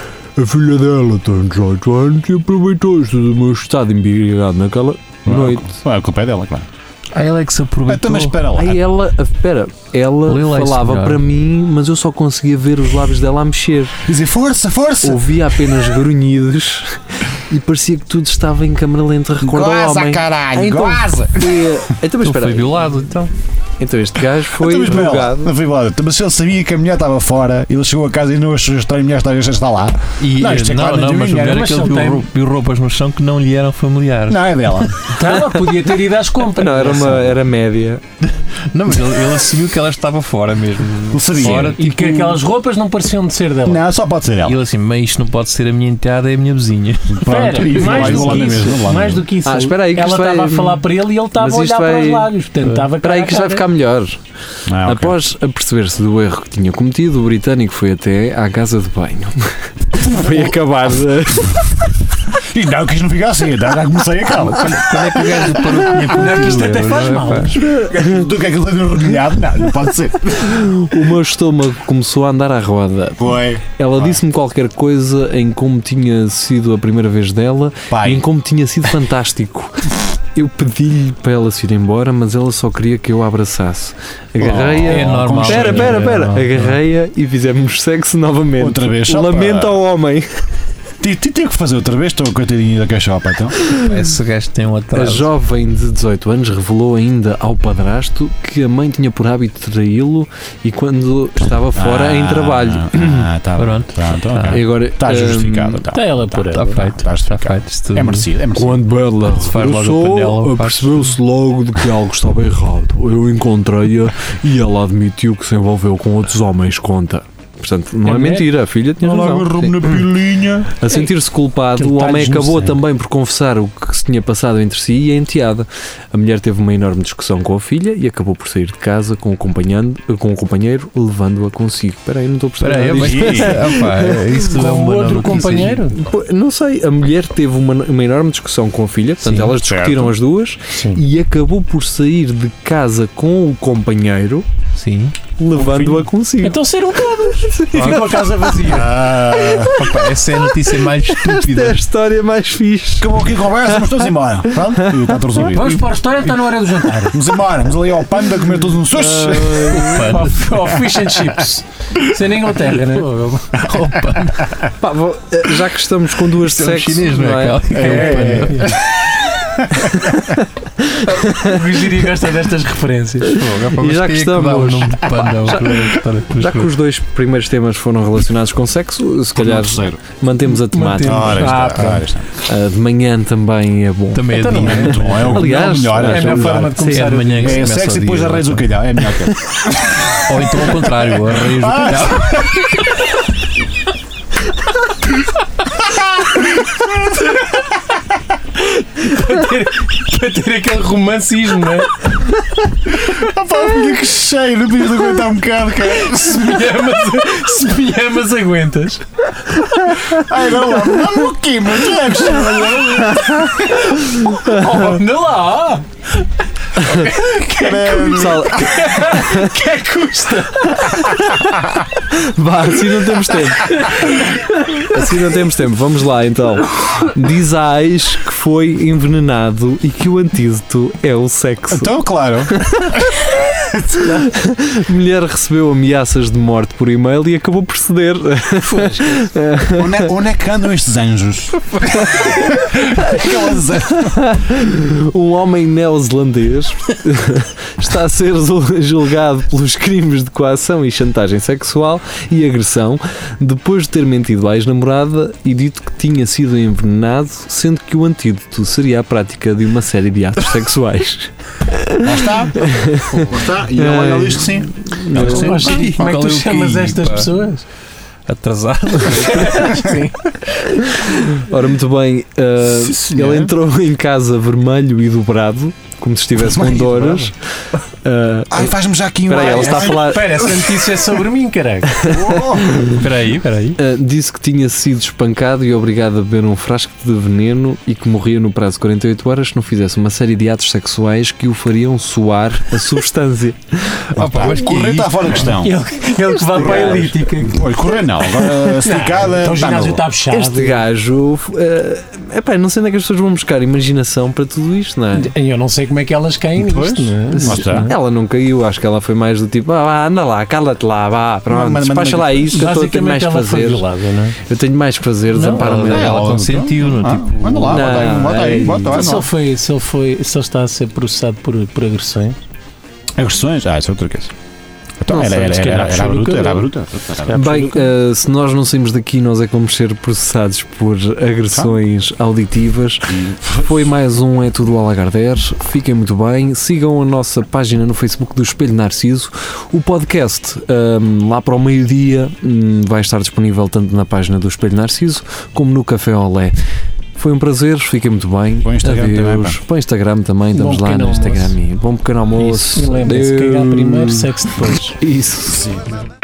A filha dela tem dezoito anos e aproveitou-se do meu estado embriagado naquela noite. Ah, a culpa é dela, claro. A Alex Então, aproveitou. mas espera lá. Aí ela, espera, ela Lê lá isso falava melhor. para mim, mas eu só conseguia ver os lábios dela a mexer. Dizer força, força. Ouvia apenas grunhidos e parecia que tudo estava em câmara lenta. Recorda o Goza, homem. caralho, Ah, então goza. foi, então, mas Ele espera foi aí. violado, então. Então este gajo foi Então, mas espera lá, julgado. não foi violado. Mas se ele sabia que a mulher estava fora, ele chegou a casa e não achou estranho a mulher estar- está lá. E, Não, isto é não, claramente não, mas o engano, melhor é mas que ele ele viu, tem- ro- viu roupas no chão que não lhe eram familiares. Não, é dela. Ela podia ter ido às compras. Não, era, uma, era média. Não, mas ele, ele assumiu que ela estava fora mesmo. Ele sabia. Fora, E tipo, que aquelas roupas não pareciam de ser dela. Não, só pode ser E ela. ele assim, mas isto não pode ser a minha enteada, é a minha vizinha. Espera, e mais, vai, do vou lá que na isso, mesma, vou lá na mais mesma. do que isso, Ah, espera aí que ela isto vai- estava a falar para ele e ele estava Mas a olhar isto para os vai- lábios. Portanto, estava Espera aí que isto vai cara a ficar melhor. Ah, ok. Após aperceber-se do erro que tinha cometido, o britânico foi até à casa de banho. Foi acabar de... E não, que isto não fica assim, já comecei a calma. Quando é que o gajo parou de tinha Não, que isto até faz mal. Do que é que ele tem remilhado? Não, não pode ser. O meu estômago começou a andar à roda. Foi. Ela disse-me qualquer coisa em como tinha sido a primeira vez dela e Pai. em como tinha sido fantástico. Eu pedi-lhe para ela se ir embora, mas ela só queria que eu a abraçasse. Agarrei-a. É normal. Espera, espera, espera. É normal. Agarrei-a e fizemos sexo novamente. Outra vez, só Lamento para- ao homem. Tive que fazer outra vez, estou coitadinho da caixopa então. Esse gajo tem um A atraso. jovem de dezoito anos revelou ainda ao padrasto que a mãe tinha por hábito traí-lo e quando estava fora em trabalho. Ah, tá. Pronto. Pronto, Tá. ok. E agora, Está hum, justificado. Tá. Está ela por Está ela. feito. Está Está justificado. feito. Isto- É merecido, é merecido. Quando ela Se faz logo a regressou, panela, percebeu-se logo de que algo estava errado. Eu encontrei-a e ela admitiu que se envolveu com outros homens, conta. Portanto, não é, É mentira, a filha tinha Ela razão. agarrou-me na pilinha. A sentir-se culpado, Aquele o homem talhos no acabou sangue. também por confessar o que se tinha passado entre si e a enteada. A mulher teve uma enorme discussão com a filha e acabou por sair de casa com o, acompanhando, com o companheiro, levando-a consigo. Espera aí, não estou a perceber. Espera aí, nada mas disto. Opa, é isso Com é o uma outro notícia. companheiro? Pô, não sei, a mulher teve uma, uma enorme discussão com a filha, portanto Sim, elas discutiram certo. as duas Sim. e acabou por sair de casa com o companheiro, Sim. levando-a consigo. Então saíram todos. Ficou a casa vazia. Ah, Opa, essa é a notícia mais Esta é a estúpida. história mais fixe. acabou aqui a conversa, mas todos embora. Pronto? E está tudo resolvido. Vamos para a história, está na hora do jantar. Vamos embora, vamos ali ao panda comer todos uns sushi. Ao ao fish and chips. Sem na Inglaterra, né? Opa, Pá, vou- eh, já que estamos com duas de isto é um sexo, chinês, não é? não é? É, O Giri gosta destas referências. E já que estamos- Já que os dois primeiros temas foram relacionados com sexo, se calhar terceiro. mantemos a temática. Mantemos. Ora, Ah, está, ora, está. Ah, de manhã também é bom. Também é Então de não é. manhã. Muito bom, é o Aliás, melhor. É a melhor forma de Sim, começar é de o manhã que se É começa sexo o e depois dia. arreios o calhau. É melhor que é. Ou então ao contrário, arreios o calhau. Para ter aquele romancismo, não é? Fica que cheio, não podia aguentar um bocado, cara. Se me amas, se me amas aguentas. Ai, não, lá, não, o quê, meu Deus? Oh, anda lá! Pessoal, Que é que custa? vá, assim não temos tempo. Assim não temos tempo. Vamos lá então. Diz a ex que foi envenenado e que o antídoto é o sexo. Então, claro. A mulher recebeu ameaças de morte por e-mail e acabou por ceder. Onde é, onde é que andam estes anjos? Aquelas anjos. Um homem neozelandês está a ser julgado pelos crimes de coação e chantagem sexual e agressão depois de ter mentido à ex-namorada e dito que tinha sido envenenado, sendo que o antídoto seria a prática de uma série de atos sexuais. Lá está. Lá está. E ele olha diz que sim. Ele diz que sim. Mas, Giri, como é que tu Qual é o chamas que, estas pá? pessoas? Atrasado. Sim. Ora, muito bem, uh, Sim, senhor. ele entrou em casa vermelho e dobrado, como se estivesse com Vermelho e dores. Uh, Ai, faz-me já aqui um. Espera aí, ela ai, está a ai, falar. Espera, essa notícia é sobre mim, caralho. oh. Espera aí, espera aí. Uh, disse que tinha sido espancado e obrigado a beber um frasco de veneno e que morria no prazo de quarenta e oito horas se não fizesse uma série de atos sexuais que o fariam suar a substância. Opa, mas que Correr é está isto? fora de questão. Ele, ele que vai para a elítica. Olha, correr não. Agora, esticada. Então o está ginásio no- está fechado. Este gajo, uh, epá, não sei onde é que as pessoas vão buscar imaginação para tudo isto, não é? Eu não sei como é que elas caem Pois. nisto, não é? Lá está. Ela não caiu, acho que ela foi mais do tipo, ah, vá, anda lá, cala-te lá, vá, pronto, Mas- mas- despacha mas- lá isso que eu estou a ter mais Basicamente que ela foi fazer. violada, não é? Eu tenho mais que fazer, Não, desampara-me. ela- ela Ela- consentiu, não, Ah, tipo. Manda lá, bota aí, Não, bota aí, é- bota Então, aí. se ele, foi, se, ele foi, se ele está a ser processado por, por agressões, Agressões? Ah, isso é outra coisa. Então, Não era, sei, era, se era, calhar era, puxou a do bruta, era a cabelo. bruta. Era a bruta. Bem, uh, se nós não saímos daqui, nós é que vamos ser processados por agressões auditivas. Foi mais um É Tudo ao Lagardère. Fiquem muito bem. Sigam a nossa página no Facebook do Espelho Narciso. O podcast, um, lá para o meio-dia, um, vai estar disponível tanto na página do Espelho Narciso como no Café Olé. Foi um prazer, fiquem muito bem. Para o Instagram Adeus. também, pá. Para o Instagram também, Bom estamos lá pequeno no Instagram. almoço. E bom pequeno almoço. isso. E lembrem-se, Adeus. cagar primeiro, sexo depois. Isso. Sim.